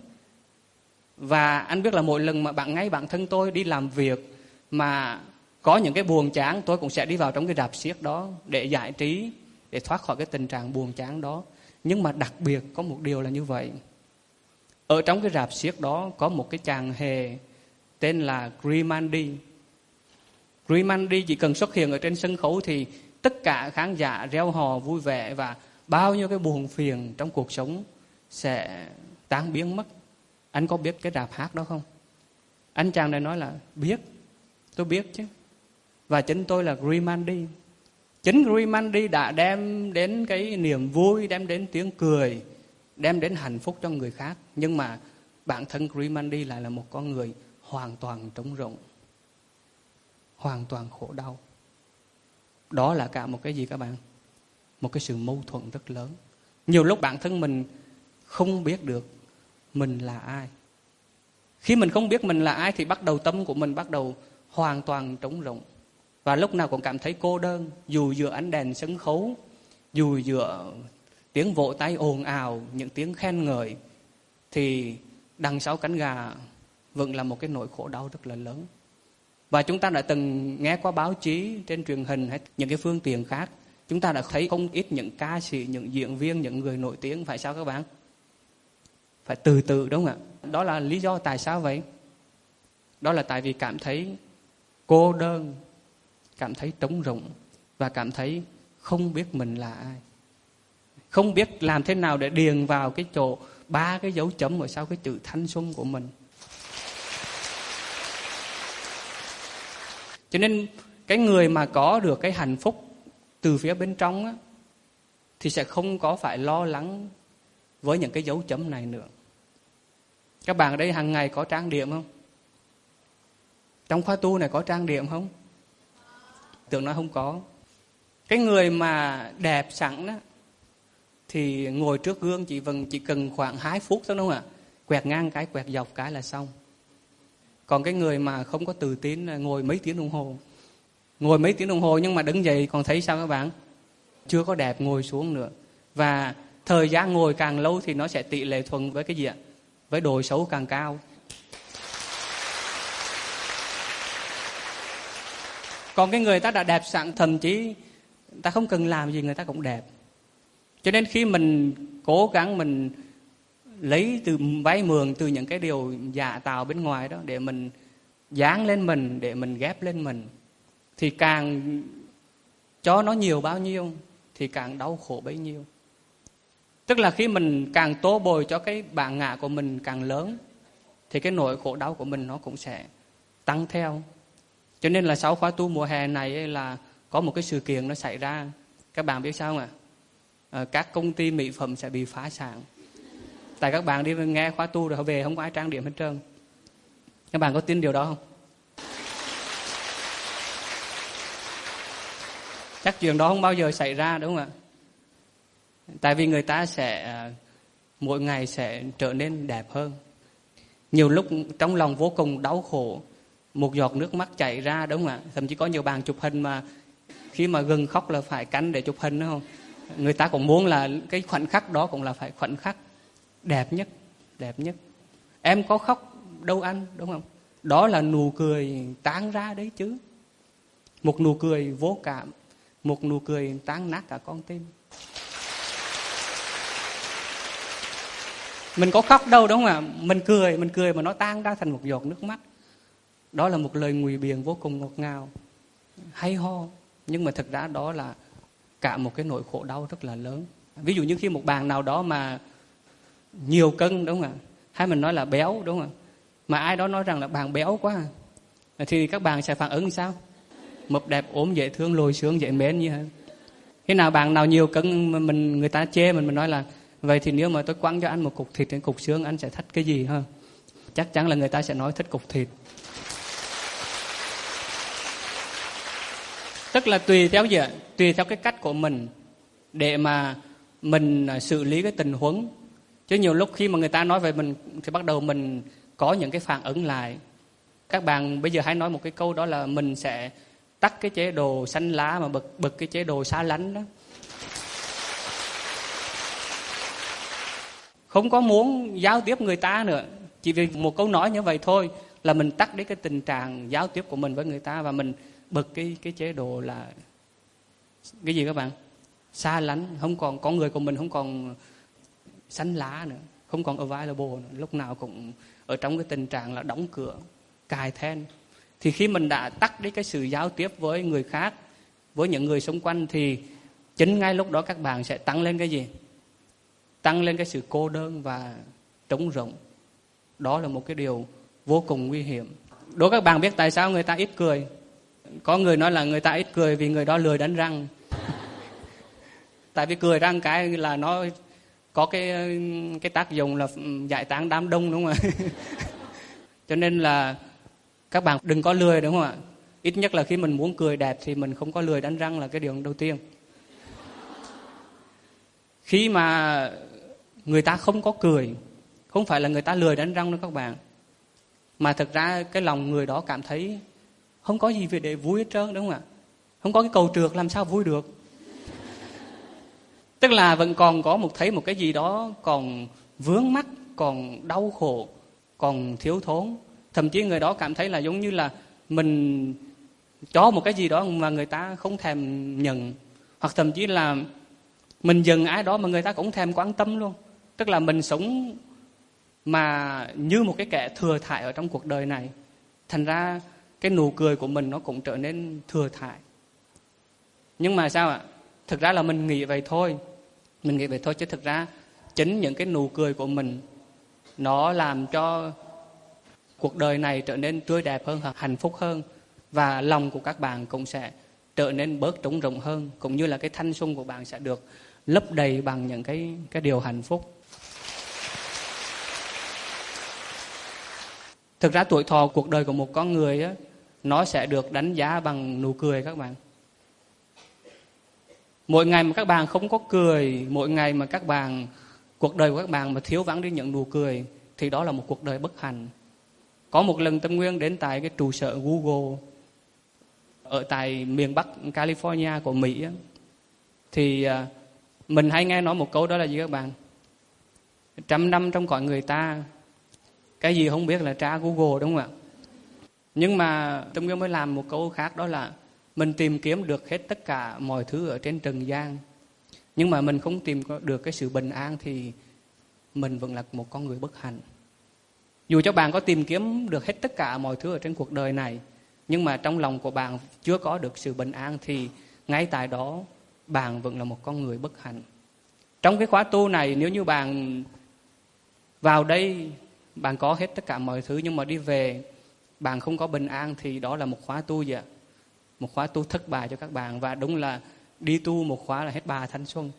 Và anh biết là mỗi lần mà bạn ngay bản thân tôi đi làm việc mà có những cái buồn chán, tôi cũng sẽ đi vào trong cái rạp xiếc đó để giải trí, để thoát khỏi cái tình trạng buồn chán đó. Nhưng mà đặc biệt có một điều là như vậy. Ở trong cái rạp xiếc đó có một cái chàng hề tên là Grimandi. Grimandi chỉ cần xuất hiện ở trên sân khấu thì tất cả khán giả reo hò vui vẻ và bao nhiêu cái buồn phiền trong cuộc sống sẽ tan biến mất. Anh có biết cái rạp hát đó không? Anh chàng này nói là biết, tôi biết chứ. Và chính tôi là Grimandi. Chính Grimandi đã đem đến cái niềm vui, đem đến tiếng cười, đem đến hạnh phúc cho người khác. Nhưng mà bản thân Grimandi lại là một con người hoàn toàn trống rỗng, hoàn toàn khổ đau. Đó là cả một cái gì các bạn? Một cái sự mâu thuẫn rất lớn. Nhiều lúc bản thân mình không biết được mình là ai. Khi mình không biết mình là ai thì bắt đầu tâm của mình bắt đầu hoàn toàn trống rỗng. Và lúc nào cũng cảm thấy cô đơn. Dù giữa ánh đèn sân khấu, dù giữa tiếng vỗ tay ồn ào, những tiếng khen ngợi, thì đằng sau cánh gà vẫn là một cái nỗi khổ đau rất là lớn. Và chúng ta đã từng nghe qua báo chí, trên truyền hình hay những cái phương tiện khác, chúng ta đã thấy không ít những ca sĩ, những diễn viên, những người nổi tiếng. Phải sao các bạn? Phải từ từ, đúng không ạ? Đó là lý do tại sao vậy? Đó là tại vì cảm thấy cô đơn, cảm thấy trống rỗng và cảm thấy không biết mình là ai. Không biết làm thế nào để điền vào cái chỗ ba cái dấu chấm ở sau cái chữ thanh xuân của mình. Cho nên cái người mà có được cái hạnh phúc từ phía bên trong á, thì sẽ không có phải lo lắng với những cái dấu chấm này nữa. Các bạn ở đây hàng ngày có trang điểm không? Trong khóa tu này có trang điểm không? Tưởng nói không có. Cái người mà đẹp sẵn đó thì ngồi trước gương chỉ cần, chỉ cần khoảng hai phút thôi, đúng không ạ? Quẹt ngang cái, quẹt dọc cái là xong. Còn cái người mà không có tự tin ngồi mấy tiếng đồng hồ. Ngồi mấy tiếng đồng hồ nhưng mà đứng dậy còn thấy sao các bạn? Chưa có đẹp, ngồi xuống nữa. Và thời gian ngồi càng lâu thì nó sẽ tỷ lệ thuận với cái gì ạ? Với độ xấu càng cao. Còn cái người ta đã đẹp sẵn, thậm chí ta không cần làm gì người ta cũng đẹp. Cho nên khi mình cố gắng mình lấy từ vay mượn từ những cái điều giả tạo bên ngoài đó để mình dán lên mình, để mình ghép lên mình, thì càng cho nó nhiều bao nhiêu thì càng đau khổ bấy nhiêu. Tức là khi mình càng tô bồi cho cái bản ngã của mình càng lớn thì cái nỗi khổ đau của mình nó cũng sẽ tăng theo. Cho nên là sau khóa tu mùa hè này là có một cái sự kiện nó xảy ra. Các bạn biết sao không ạ? À, các công ty mỹ phẩm sẽ bị phá sản. Tại các bạn đi nghe khóa tu rồi về không có ai trang điểm hết trơn. Các bạn có tin điều đó không? Chắc chuyện đó không bao giờ xảy ra, đúng không ạ? Tại vì người ta sẽ mỗi ngày sẽ trở nên đẹp hơn. Nhiều lúc trong lòng vô cùng đau khổ, một giọt nước mắt chảy ra, đúng không ạ? Thậm chí có nhiều bạn chụp hình mà khi mà gần khóc là phải cắn để chụp hình, đúng không? Người ta cũng muốn là cái khoảnh khắc đó cũng là phải khoảnh khắc đẹp nhất, đẹp nhất. Em có khóc đâu anh, đúng không? Đó là nụ cười tán ra đấy chứ. Một nụ cười vô cảm, một nụ cười tan nát cả con tim. Mình có khóc đâu, đúng không ạ? Mình cười, mình cười mà nó tan ra thành một giọt nước mắt. Đó là một lời ngụy biện vô cùng ngọt ngào, hay ho. Nhưng mà thực ra đó là cả một cái nỗi khổ đau rất là lớn. Ví dụ như khi một bạn nào đó mà nhiều cân, đúng không ạ? Hay mình nói là béo, đúng không ạ? Mà ai đó nói rằng là bạn béo quá à, thì các bạn sẽ phản ứng sao? Mập đẹp, ốm, dễ thương, lồi xương, dễ mến như thế. Khi nào bạn nào nhiều cân mà mình, người ta chê mình, mình nói là vậy thì nếu mà tôi quăng cho anh một cục thịt trên cục xương, anh sẽ thích cái gì ha? Chắc chắn là người ta sẽ nói thích cục thịt. Tức là tùy theo gì ạ? Tùy theo cái cách của mình để mà mình xử lý cái tình huống. Chứ nhiều lúc khi mà người ta nói về mình thì bắt đầu mình có những cái phản ứng lại. Các bạn bây giờ hãy nói một cái câu đó là mình sẽ tắt cái chế độ xanh lá mà bật, bật cái chế độ xa lánh đó. Không có muốn giao tiếp người ta nữa. Chỉ vì một câu nói như vậy thôi là mình tắt đi cái tình trạng giao tiếp của mình với người ta và mình bật cái, cái chế độ là cái gì các bạn? Xa lánh. Không còn, con người của mình không còn xanh lá nữa, không còn available nữa. Lúc nào cũng ở trong cái tình trạng là đóng cửa, cài then. Thì khi mình đã tắt đi cái sự giao tiếp với người khác với những người xung quanh thì chính ngay lúc đó các bạn sẽ tăng lên cái gì? Tăng lên cái sự cô đơn và trống rỗng. Đó là một cái điều vô cùng nguy hiểm. Đố các bạn biết tại sao người ta ít cười? Có người nói là người ta ít cười vì người đó lười đánh răng. Tại vì cười răng cái là nó có cái cái tác dụng là giải tán đám đông, đúng không ạ? Cho nên là các bạn đừng có lười, đúng không ạ? Ít nhất là khi mình muốn cười đẹp thì mình không có lười đánh răng là cái điều đầu tiên. Khi mà người ta không có cười, không phải là người ta lười đánh răng đâu các bạn, mà thực ra cái lòng người đó cảm thấy không có gì về để vui hết trơn, đúng không ạ? Không có cái cầu trượt làm sao vui được. Tức là vẫn còn có một thấy một cái gì đó còn vướng mắc, còn đau khổ, còn thiếu thốn. Thậm chí người đó cảm thấy là giống như là mình cho một cái gì đó mà người ta không thèm nhận. Hoặc thậm chí là mình giận ai đó mà người ta cũng thèm quan tâm luôn. Tức là mình sống mà như một cái kẻ thừa thãi ở trong cuộc đời này. Thành ra cái nụ cười của mình nó cũng trở nên thừa thãi. Nhưng mà sao ạ? Thực ra là mình nghĩ vậy thôi. Mình nghĩ vậy thôi chứ thực ra chính những cái nụ cười của mình nó làm cho cuộc đời này trở nên tươi đẹp hơn, hạnh phúc hơn. Và lòng của các bạn cũng sẽ trở nên bớt trống rỗng hơn. Cũng như là cái thanh xuân của bạn sẽ được lấp đầy bằng những cái, cái điều hạnh phúc. Thực ra tuổi thọ cuộc đời của một con người á, nó sẽ được đánh giá bằng nụ cười các bạn. Mỗi ngày mà các bạn không có cười, mỗi ngày mà các bạn, cuộc đời của các bạn mà thiếu vắng đi những nụ cười, thì đó là một cuộc đời bất hạnh. Có một lần Tâm Nguyên đến tại cái trụ sở Google ở tại miền Bắc California của Mỹ á, thì mình hay nghe nói một câu đó là gì các bạn? Trăm năm trong cõi người ta, cái gì không biết là tra Google, đúng không ạ? Nhưng mà Tâm Nguyên mới làm một câu khác, đó là mình tìm kiếm được hết tất cả mọi thứ ở trên trần gian, nhưng mà mình không tìm được cái sự bình an thì mình vẫn là một con người bất hạnh. Dù cho bạn có tìm kiếm được hết tất cả mọi thứ ở trên cuộc đời này, nhưng mà trong lòng của bạn chưa có được sự bình an thì ngay tại đó bạn vẫn là một con người bất hạnh. Trong cái khóa tu này, nếu như bạn vào đây, bạn có hết tất cả mọi thứ nhưng mà đi về bạn không có bình an thì đó là một khóa tu gì ạ? Một khóa tu thất bại cho các bạn. Và đúng là đi tu một khóa là hết bà thanh xuân.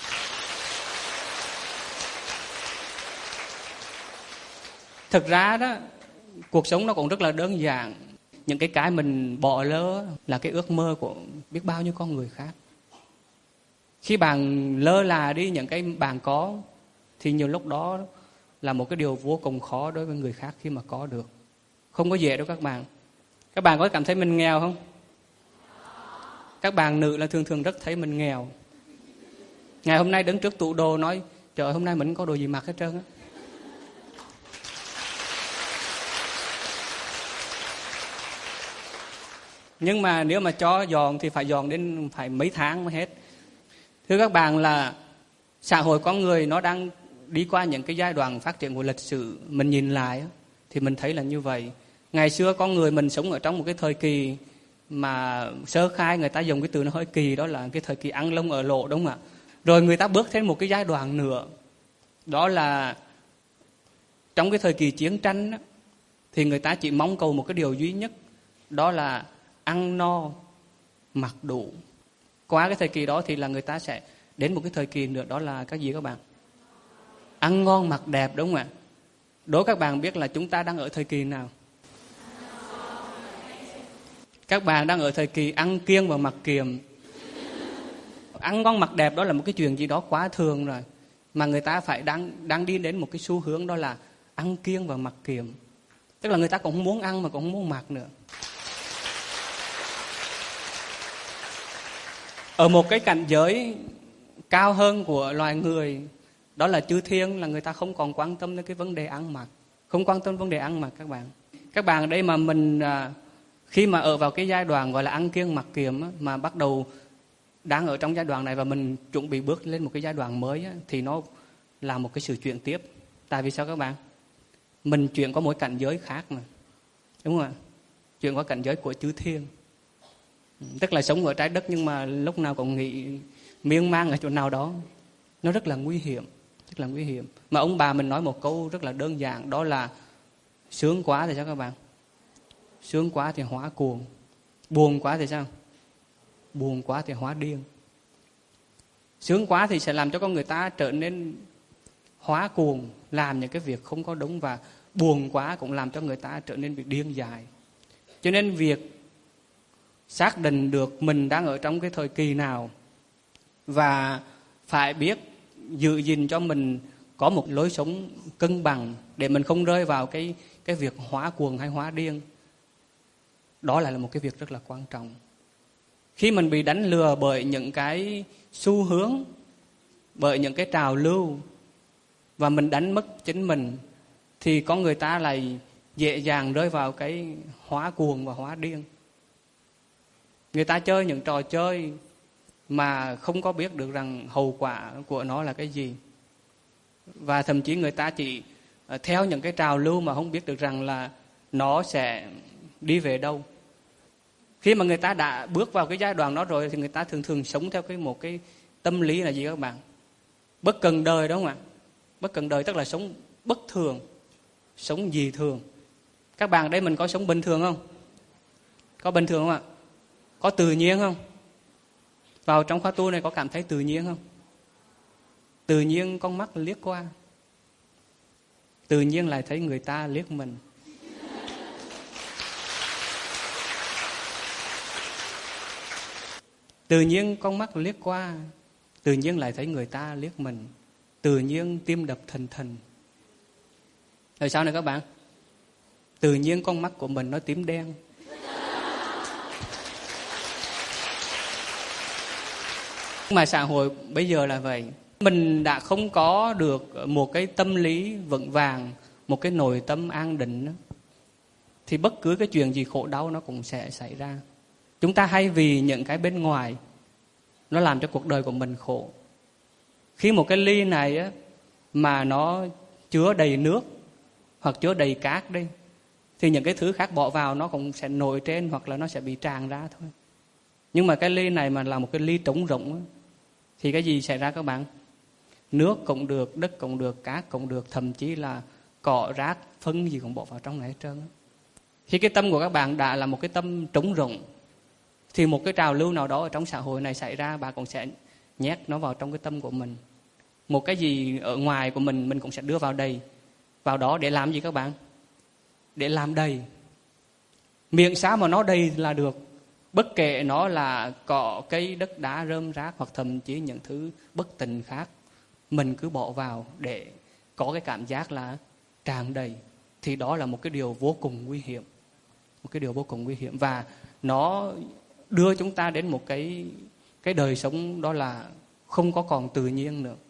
Thực ra đó, cuộc sống nó cũng rất là đơn giản. Những cái cái mình bỏ lỡ là cái ước mơ của biết bao nhiêu con người khác. Khi bạn lơ là đi những cái bạn có thì nhiều lúc đó là một cái điều vô cùng khó đối với người khác khi mà có được. Không có dễ đâu các bạn. Các bạn có cảm thấy mình nghèo không? Các bạn nữ là thường thường rất thấy mình nghèo. Ngày hôm nay đứng trước tủ đồ nói trời, hôm nay mình không có đồ gì mặc hết trơn á. Nhưng mà nếu mà cho dọn thì phải dọn đến phải mấy tháng mới hết. Thưa các bạn, là xã hội con người nó đang đi qua những cái giai đoạn phát triển của lịch sử. Mình nhìn lại thì mình thấy là như vậy. Ngày xưa con người mình sống ở trong một cái thời kỳ mà sơ khai, người ta dùng cái từ nó hơi kỳ, đó là cái thời kỳ ăn lông ở lộ, đúng không ạ? Rồi người ta bước thêm một cái giai đoạn nữa, đó là trong cái thời kỳ chiến tranh đó, thì người ta chỉ mong cầu một cái điều duy nhất, đó là ăn no mặc đủ. Qua cái thời kỳ đó thì là người ta sẽ đến một cái thời kỳ nữa, đó là cái gì các bạn? Ăn ngon mặc đẹp, đúng không ạ? Đố các bạn biết là chúng ta đang ở thời kỳ nào? Các bạn đang ở thời kỳ ăn kiêng và mặc kiềm. Ăn ngon mặc đẹp đó là một cái chuyện gì đó quá thường rồi, mà người ta phải đang, đang đi đến một cái xu hướng, đó là ăn kiêng và mặc kiềm. Tức là người ta cũng không muốn ăn mà cũng không muốn mặc nữa. Ở một cái cảnh giới cao hơn của loài người, đó là chư thiên, là người ta không còn quan tâm đến cái vấn đề ăn mặc. Không quan tâm vấn đề ăn mặc các bạn. Các bạn ở đây mà mình khi mà ở vào cái giai đoạn gọi là ăn kiêng mặc kiềm á, mà bắt đầu đang ở trong giai đoạn này và mình chuẩn bị bước lên một cái giai đoạn mới á, thì nó là một cái sự chuyển tiếp. Tại vì sao các bạn? Mình chuyển qua một cảnh giới khác mà, đúng không ạ? Chuyển qua cảnh giới của chư thiên. Tức là sống ở trái đất nhưng mà lúc nào cũng nghĩ miên man ở chỗ nào đó. Nó rất là nguy hiểm, rất là nguy hiểm. Mà ông bà mình nói một câu rất là đơn giản, đó là sướng quá thì sao các bạn? Sướng quá thì hóa cuồng. Buồn quá thì sao? Buồn quá thì hóa điên. Sướng quá thì sẽ làm cho con người ta trở nên hóa cuồng, làm những cái việc không có đúng, và buồn quá cũng làm cho người ta trở nên bị điên dại. Cho nên việc xác định được mình đang ở trong cái thời kỳ nào và phải biết giữ gìn cho mình có một lối sống cân bằng để mình không rơi vào cái, cái việc hóa cuồng hay hóa điên, đó lại là một cái việc rất là quan trọng. Khi mình bị đánh lừa bởi những cái xu hướng, bởi những cái trào lưu và mình đánh mất chính mình, thì có người ta lại dễ dàng rơi vào cái hóa cuồng và hóa điên. Người ta chơi những trò chơi mà không có biết được rằng hậu quả của nó là cái gì. Và thậm chí người ta chỉ theo những cái trào lưu mà không biết được rằng là nó sẽ đi về đâu. Khi mà người ta đã bước vào cái giai đoạn đó rồi thì người ta thường thường sống theo cái một cái tâm lý là gì các bạn? Bất cần đời, đúng không ạ? Bất cần đời tức là sống bất thường, sống dị thường. Các bạn ở đây mình có sống bình thường không? Có bình thường không ạ? Có tự nhiên không? Vào trong khóa tu này có cảm thấy tự nhiên không? Tự nhiên con mắt liếc qua, tự nhiên lại thấy người ta liếc mình. Tự nhiên con mắt liếc qua, tự nhiên lại thấy người ta liếc mình. Tự nhiên tim đập thình thình. Rồi sao này các bạn? Tự nhiên con mắt của mình nó tím đen. Mà xã hội bây giờ là vậy. Mình đã không có được một cái tâm lý vững vàng, một cái nội tâm an định, thì bất cứ cái chuyện gì khổ đau nó cũng sẽ xảy ra. Chúng ta hay vì những cái bên ngoài nó làm cho cuộc đời của mình khổ. Khi một cái ly này á, mà nó chứa đầy nước hoặc chứa đầy cát đi, thì những cái thứ khác bỏ vào nó cũng sẽ nổi trên hoặc là nó sẽ bị tràn ra thôi. Nhưng mà cái ly này mà là một cái ly trống rỗng á, thì cái gì xảy ra các bạn? Nước cũng được, đất cũng được, cát cũng được, thậm chí là cỏ, rác, phân gì cũng bỏ vào trong này hết trơn á. Khi cái tâm của các bạn đã là một cái tâm trống rỗng, thì một cái trào lưu nào đó ở trong xã hội này xảy ra, bạn cũng sẽ nhét nó vào trong cái tâm của mình. Một cái gì ở ngoài của mình, mình cũng sẽ đưa vào đầy. Vào đó để làm gì các bạn? Để làm đầy. Miệng sao mà nó đầy là được. Bất kể nó là cỏ, cây, đất đá, rơm rác hoặc thậm chí những thứ bất tịnh khác, mình cứ bỏ vào để có cái cảm giác là tràn đầy. Thì đó là một cái điều vô cùng nguy hiểm. Một cái điều vô cùng nguy hiểm. Và nó đưa chúng ta đến một cái, cái đời sống đó là không có còn tự nhiên nữa.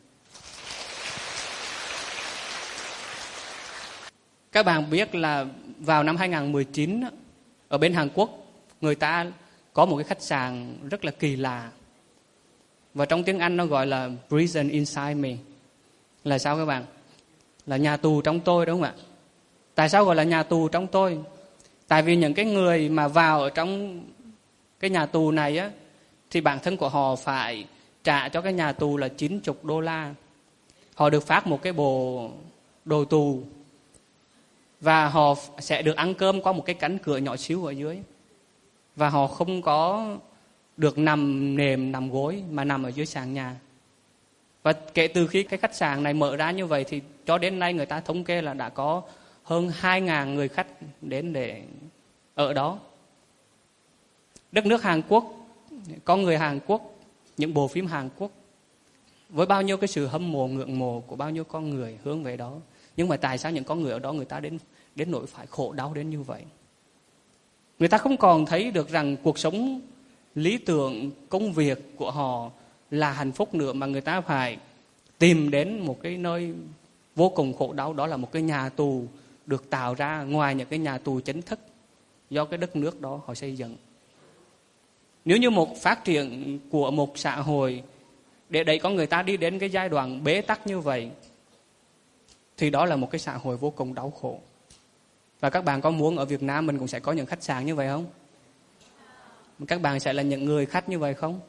Các bạn biết là vào năm hai không một chín ở bên Hàn Quốc, người ta có một cái khách sạn rất là kỳ lạ. Và trong tiếng Anh nó gọi là Prison Inside Me. Là sao các bạn? Là nhà tù trong tôi, đúng không ạ? Tại sao gọi là nhà tù trong tôi? Tại vì những cái người mà vào ở trong cái nhà tù này á, thì bản thân của họ phải trả cho cái nhà tù là chín mươi đô la. Họ được phát một cái bộ đồ tù. Và họ sẽ được ăn cơm qua một cái cánh cửa nhỏ xíu ở dưới. Và họ không có được nằm nệm, nằm gối, mà nằm ở dưới sàn nhà. Và kể từ khi cái khách sạn này mở ra như vậy, thì cho đến nay người ta thống kê là đã có hơn hai nghìn người khách đến để ở đó. Đất nước Hàn Quốc, con người Hàn Quốc, những bộ phim Hàn Quốc, với bao nhiêu cái sự hâm mộ, ngưỡng mộ của bao nhiêu con người hướng về đó. Nhưng mà tại sao những con người ở đó người ta đến, đến nỗi phải khổ đau đến như vậy? Người ta không còn thấy được rằng cuộc sống lý tưởng, công việc của họ là hạnh phúc nữa, mà người ta phải tìm đến một cái nơi vô cùng khổ đau. Đó là một cái nhà tù được tạo ra ngoài những cái nhà tù chính thức do cái đất nước đó họ xây dựng. Nếu như một phát triển của một xã hội để đẩy con người ta đi đến cái giai đoạn bế tắc như vậy, thì đó là một cái xã hội vô cùng đau khổ. Và các bạn có muốn ở Việt Nam mình cũng sẽ có những khách sạn như vậy không? Các bạn sẽ là những người khách như vậy không?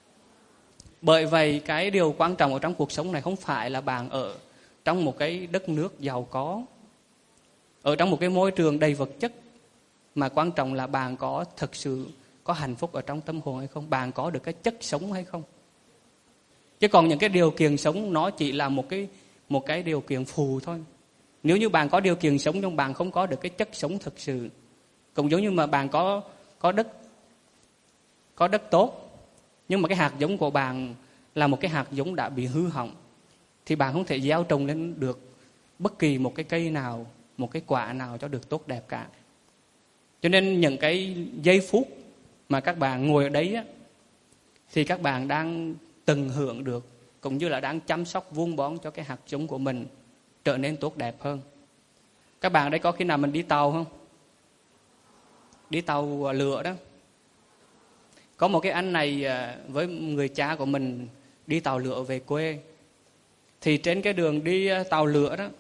Bởi vậy cái điều quan trọng ở trong cuộc sống này không phải là bạn ở trong một cái đất nước giàu có, ở trong một cái môi trường đầy vật chất, mà quan trọng là bạn có thực sự có hạnh phúc ở trong tâm hồn hay không, bạn có được cái chất sống hay không. Chứ còn những cái điều kiện sống nó chỉ là một cái một cái điều kiện phù thôi. Nếu như bạn có điều kiện sống nhưng bạn không có được cái chất sống thực sự, cũng giống như mà bạn có có đất có đất tốt, nhưng mà cái hạt giống của bạn là một cái hạt giống đã bị hư hỏng, thì bạn không thể gieo trồng lên được bất kỳ một cái cây nào, một cái quả nào cho được tốt đẹp cả. Cho nên những cái giây phút mà các bạn ngồi ở đấy á, thì các bạn đang tận hưởng được, cũng như là đang chăm sóc vuông bón cho cái hạt giống của mình trở nên tốt đẹp hơn. Các bạn ở đây có khi nào mình đi tàu không? Đi tàu lửa đó. Có một cái anh này với người cha của mình đi tàu lửa về quê. Thì trên cái đường đi tàu lửa đó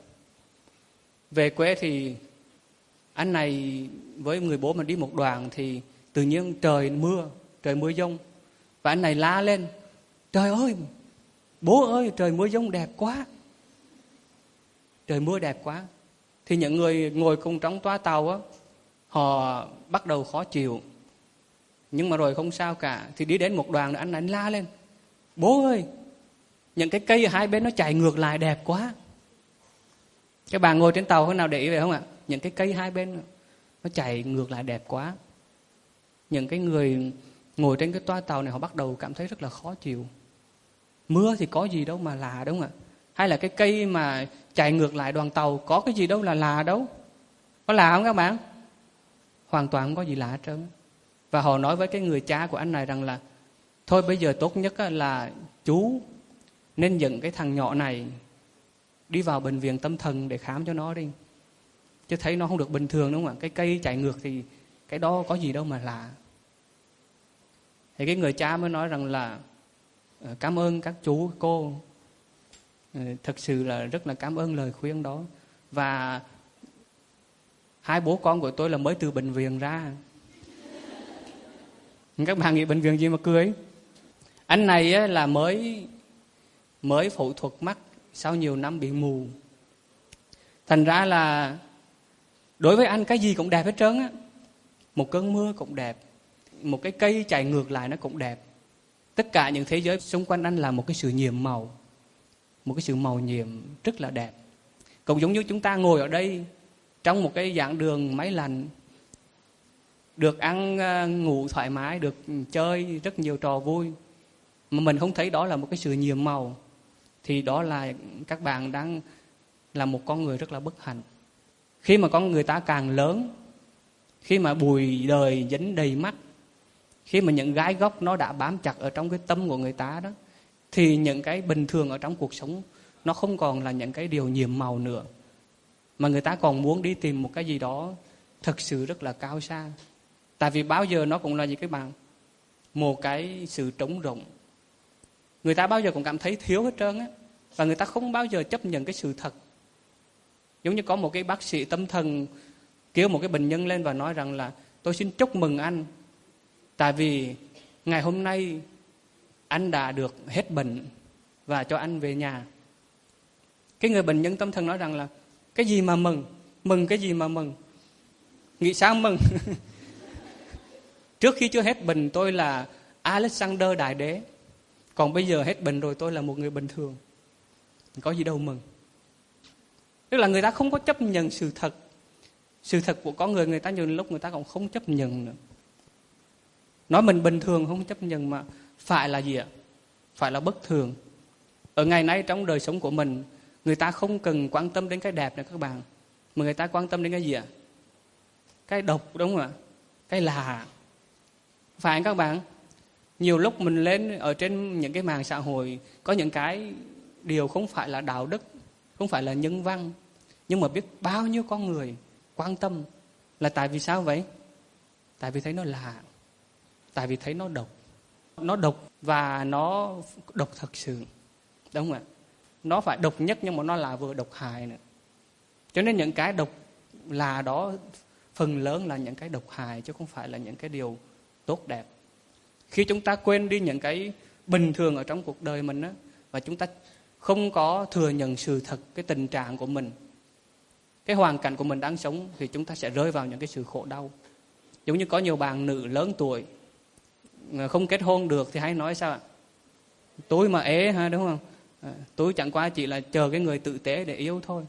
về quê thì anh này với người bố mình đi một đoạn thì tự nhiên trời mưa, trời mưa giông. Và anh này la lên: "Trời ơi, bố ơi, trời mưa giông đẹp quá. Trời mưa đẹp quá." Thì những người ngồi cùng trong toa tàu á, họ bắt đầu khó chịu. Nhưng mà rồi không sao cả. Thì đi đến một đoạn nữa anh này la lên: "Bố ơi, những cái cây ở hai bên nó chạy ngược lại đẹp quá." Các bạn ngồi trên tàu có nào để ý vậy không ạ? Những cái cây hai bên nó chạy ngược lại đẹp quá. Những cái người ngồi trên cái toa tàu này họ bắt đầu cảm thấy rất là khó chịu. Mưa thì có gì đâu mà lạ, đúng không ạ? Hay là cái cây mà chạy ngược lại đoàn tàu có cái gì đâu là lạ đâu. Có lạ không các bạn? Hoàn toàn không có gì lạ hết trơn. Và họ nói với cái người cha của anh này rằng là: "Thôi bây giờ tốt nhất là chú nên dẫn cái thằng nhỏ này đi vào bệnh viện tâm thần để khám cho nó đi. Chứ thấy nó không được bình thường, đúng không ạ? Cái cây chạy ngược thì cái đó có gì đâu mà lạ." Thì cái người cha mới nói rằng là: "Cảm ơn các chú, cô. Thật sự là rất là cảm ơn lời khuyên đó. Và hai bố con của tôi là mới từ bệnh viện ra." Các bạn nghĩ bệnh viện gì mà cười? Anh này là mới mới phẫu thuật mắt sau nhiều năm bị mù. Thành ra là đối với anh cái gì cũng đẹp hết trơn á. Một cơn mưa cũng đẹp, một cái cây chạy ngược lại nó cũng đẹp. Tất cả những thế giới xung quanh anh là một cái sự nhiệm màu, một cái sự màu nhiệm rất là đẹp. Cũng giống như chúng ta ngồi ở đây trong một cái giảng đường máy lạnh, được ăn ngủ thoải mái, được chơi rất nhiều trò vui, mà mình không thấy đó là một cái sự nhiệm màu, thì đó là các bạn đang là một con người rất là bất hạnh. Khi mà con người ta càng lớn, khi mà bụi đời dính đầy mắt, khi mà những gai góc nó đã bám chặt ở trong cái tâm của người ta đó, thì những cái bình thường ở trong cuộc sống nó không còn là những cái điều nhiệm màu nữa, mà người ta còn muốn đi tìm một cái gì đó thật sự rất là cao xa. Tại vì bao giờ nó cũng là gì các bạn? Một cái sự trống rỗng. Người ta bao giờ cũng cảm thấy thiếu hết trơn á, và người ta không bao giờ chấp nhận cái sự thật. Giống như có một cái bác sĩ tâm thần kêu một cái bệnh nhân lên và nói rằng là: "Tôi xin chúc mừng anh, tại vì ngày hôm nay anh đã được hết bệnh và cho anh về nhà." Cái người bệnh nhân tâm thần nói rằng là: "Cái gì mà mừng? Mừng cái gì mà mừng? Nghĩ sao mừng? Trước khi chưa hết bệnh tôi là Alexander Đại Đế, còn bây giờ hết bệnh rồi tôi là một người bình thường. Có gì đâu mừng." Tức là người ta không có chấp nhận sự thật. Sự thật của con người, người ta nhiều lúc người ta cũng không chấp nhận nữa. Nói mình bình thường không chấp nhận, mà phải là gì ạ? Phải là bất thường. Ở ngày nay trong đời sống của mình, người ta không cần quan tâm đến cái đẹp nữa các bạn, mà người ta quan tâm đến cái gì ạ? Cái độc, đúng không ạ? Cái lạ. Phải các bạn? Nhiều lúc mình lên ở trên những cái mạng xã hội, có những cái điều không phải là đạo đức, không phải là nhân văn, nhưng mà biết bao nhiêu con người quan tâm. Là tại vì sao vậy? Tại vì thấy nó lạ, tại vì thấy nó độc. Nó độc và nó độc thật sự, đúng không ạ? Nó phải độc nhất nhưng mà nó là vừa độc hại nữa. Cho nên những cái độc là đó phần lớn là những cái độc hại, chứ không phải là những cái điều tốt đẹp. Khi chúng ta quên đi những cái bình thường ở trong cuộc đời mình á, và chúng ta không có thừa nhận sự thật, cái tình trạng của mình, cái hoàn cảnh của mình đang sống, thì chúng ta sẽ rơi vào những cái sự khổ đau. Giống như có nhiều bạn nữ lớn tuổi không kết hôn được thì hay nói sao ạ? Tôi mà ế ha, đúng không? À, tôi chẳng qua chỉ là chờ cái người tử tế để yêu thôi.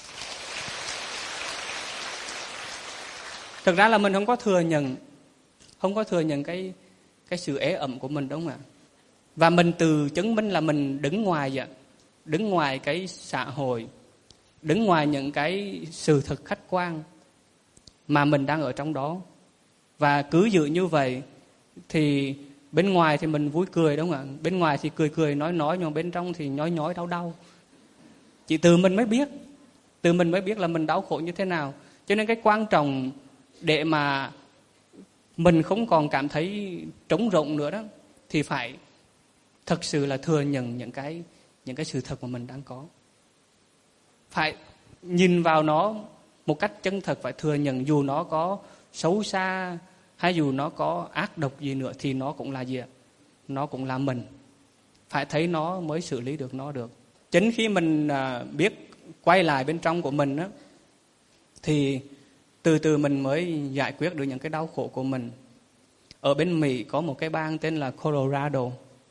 Thực ra là mình không có thừa nhận, không có thừa nhận cái cái sự ế ẩm của mình, đúng không ạ? Và mình tự chứng minh là mình đứng ngoài vậy, đứng ngoài cái xã hội, đứng ngoài những cái sự thật khách quan mà mình đang ở trong đó. Và cứ giữ như vậy thì bên ngoài thì mình vui cười, đúng không ạ? Bên ngoài thì cười cười nói nói, nhưng mà bên trong thì nhói nhói đau đau. Chỉ từ mình mới biết, từ mình mới biết là mình đau khổ như thế nào. Cho nên cái quan trọng để mà mình không còn cảm thấy trống rỗng nữa đó, thì phải thật sự là thừa nhận những cái những cái sự thật mà mình đang có. Phải nhìn vào nó một cách chân thật, phải thừa nhận dù nó có xấu xa hay dù nó có ác độc gì nữa thì nó cũng là gì ạ? Nó cũng là mình. Phải thấy nó mới xử lý được nó được. Chính khi mình biết quay lại bên trong của mình đó, thì từ từ mình mới giải quyết được những cái đau khổ của mình. Ở bên Mỹ có một cái bang tên là Colorado.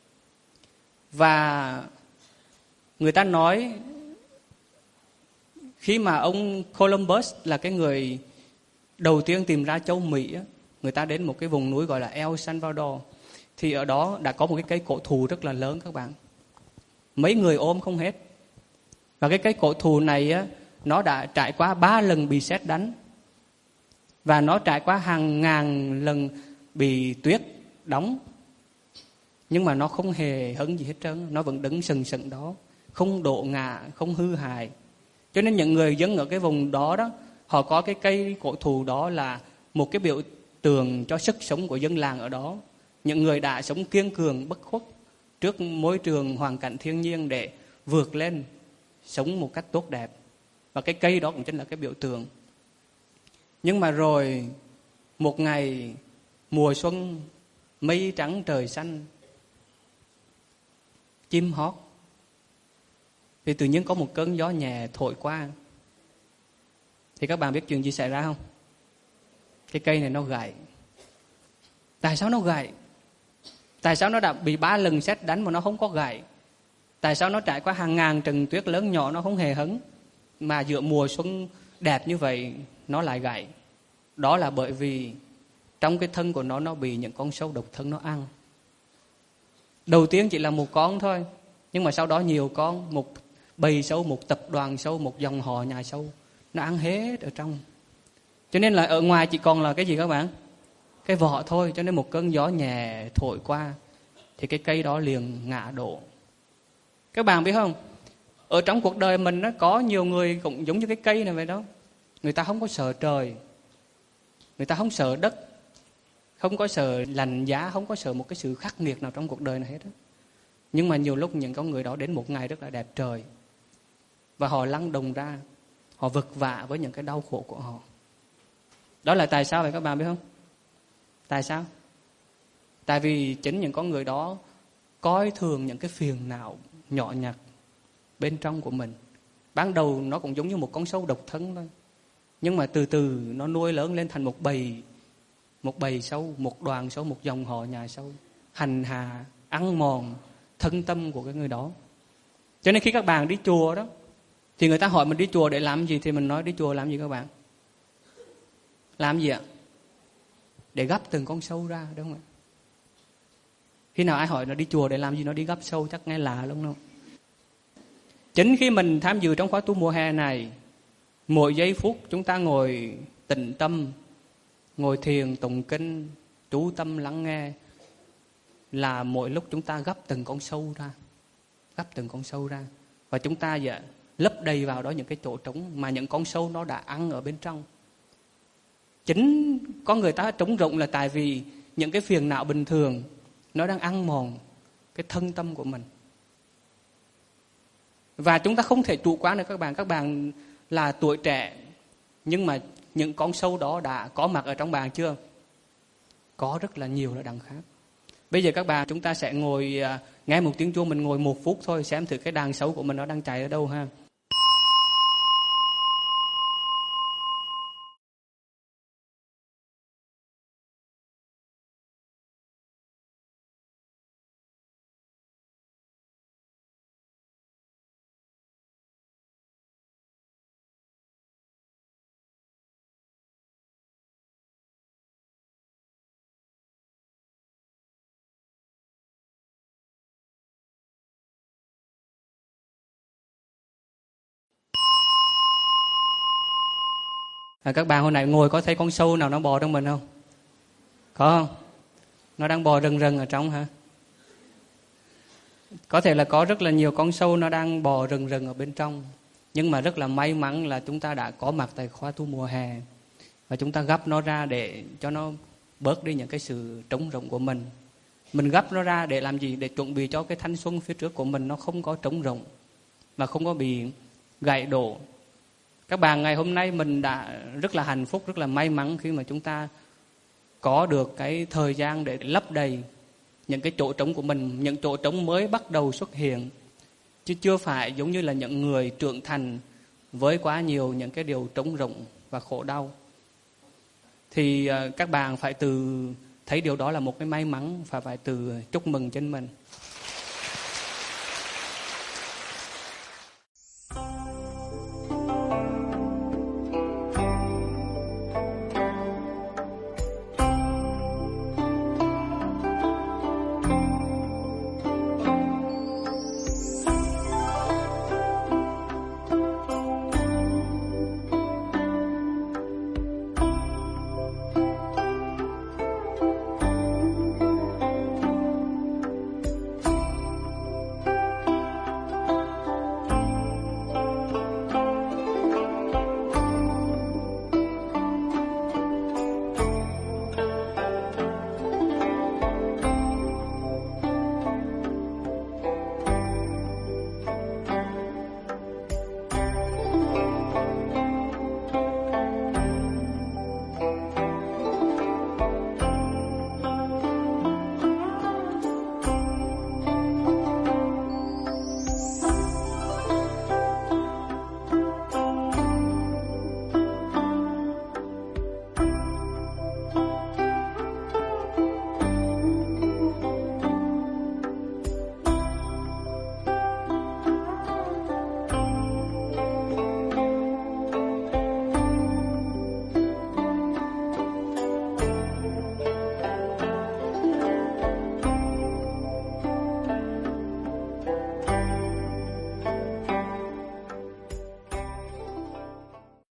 Và người ta nói khi mà ông Columbus là cái người đầu tiên tìm ra châu Mỹ, người ta đến một cái vùng núi gọi là El Salvador. Thì ở đó đã có một cái cây cổ thụ rất là lớn các bạn. Mấy người ôm không hết. Và cái cây cổ thụ này á, nó đã trải qua ba lần bị sét đánh. Và nó trải qua hàng ngàn lần bị tuyết đóng. Nhưng mà nó không hề hấn gì hết trơn. Nó vẫn đứng sừng sững đó, không đổ ngã, không hư hại. Cho nên những người dân ở cái vùng đó đó, họ có cái cây cổ thụ đó là một cái biểu tượng cho sức sống của dân làng ở đó. Những người đã sống kiên cường, bất khuất trước môi trường, hoàn cảnh thiên nhiên để vượt lên, sống một cách tốt đẹp. Và cái cây đó cũng chính là cái biểu tượng. Nhưng mà rồi một ngày mùa xuân, mây trắng trời xanh, chim hót, thì tự nhiên có một cơn gió nhẹ thổi qua. Thì các bạn biết chuyện gì xảy ra không? Cái cây này nó gãy. Tại sao nó gãy? Tại sao nó đã bị ba lần sét đánh mà nó không có gãy? Tại sao nó trải qua hàng ngàn trận tuyết lớn nhỏ nó không hề hấn, mà giữa mùa xuân đẹp như vậy nó lại gãy? Đó là bởi vì trong cái thân của nó nó bị những con sâu độc thân nó ăn. Đầu tiên chỉ là một con thôi, nhưng mà sau đó nhiều con, một bầy sâu, một tập đoàn sâu, một dòng họ nhà sâu, nó ăn hết ở trong. Cho nên là ở ngoài chỉ còn là cái gì các bạn? Cái vỏ thôi. Cho nên một cơn gió nhẹ thổi qua thì cái cây đó liền ngã đổ. Các bạn biết không? Ở trong cuộc đời mình nó có nhiều người cũng giống như cái cây này vậy đó. Người ta không có sợ trời, người ta không sợ đất, không có sợ lạnh giá, không có sợ một cái sự khắc nghiệt nào trong cuộc đời này hết đó. Nhưng mà nhiều lúc những con người đó đến một ngày rất là đẹp trời, và họ lăn đồng ra, họ vực vạ với những cái đau khổ của họ. Đó là tại sao vậy các bạn biết không? Tại sao? Tại vì chính những con người đó coi thường những cái phiền não nhỏ nhặt bên trong của mình. Ban đầu nó cũng giống như một con sâu độc thân thôi, nhưng mà từ từ nó nuôi lớn lên thành một bầy, một bầy sâu, một đoàn sâu, một dòng họ nhà sâu, hành hạ, ăn mòn thân tâm của cái người đó. Cho nên khi các bạn đi chùa đó, thì người ta hỏi mình đi chùa để làm gì, thì mình nói đi chùa làm gì các bạn? Làm gì ạ? Để gắp từng con sâu ra, đúng không ạ? Khi nào ai hỏi nó đi chùa để làm gì, nó đi gắp sâu, chắc nghe lạ lắm đâu. Chính khi mình tham dự trong khóa tu mùa hè này, mỗi giây phút chúng ta ngồi tĩnh tâm, ngồi thiền, tụng kinh, trú tâm lắng nghe, là mỗi lúc chúng ta gắp từng con sâu ra, gắp từng con sâu ra, và chúng ta dạ, lấp đầy vào đó những cái chỗ trống mà những con sâu nó đã ăn ở bên trong. Chính con người ta trống rỗng là tại vì những cái phiền não bình thường nó đang ăn mòn cái thân tâm của mình. Và chúng ta không thể chủ quan được các bạn. Các bạn là tuổi trẻ, nhưng mà những con sâu đó đã có mặt ở trong bạn chưa? Có rất là nhiều là đằng khác. Bây giờ các bạn, chúng ta sẽ ngồi à, nghe một tiếng chuông, mình ngồi một phút thôi, xem thử cái đàn sấu của mình nó đang chạy ở đâu ha. À, các bạn hồi nãy ngồi có thấy con sâu nào nó bò trong mình không? Có không? Nó đang bò rần rần ở trong hả? Có thể là có rất là nhiều con sâu nó đang bò rần rần ở bên trong. Nhưng mà rất là may mắn là chúng ta đã có mặt tại khóa tu mùa hè. Và chúng ta gấp nó ra để cho nó bớt đi những cái sự trống rỗng của mình. Mình gấp nó ra để làm gì? Để chuẩn bị cho cái thanh xuân phía trước của mình nó không có trống rỗng và không có bị gãy đổ. Các bạn, ngày hôm nay mình đã rất là hạnh phúc, rất là may mắn khi mà chúng ta có được cái thời gian để lấp đầy những cái chỗ trống của mình, những chỗ trống mới bắt đầu xuất hiện. Chứ chưa phải giống như là những người trưởng thành với quá nhiều những cái điều trống rỗng và khổ đau. Thì các bạn phải từ thấy điều đó là một cái may mắn và phải từ chúc mừng trên mình.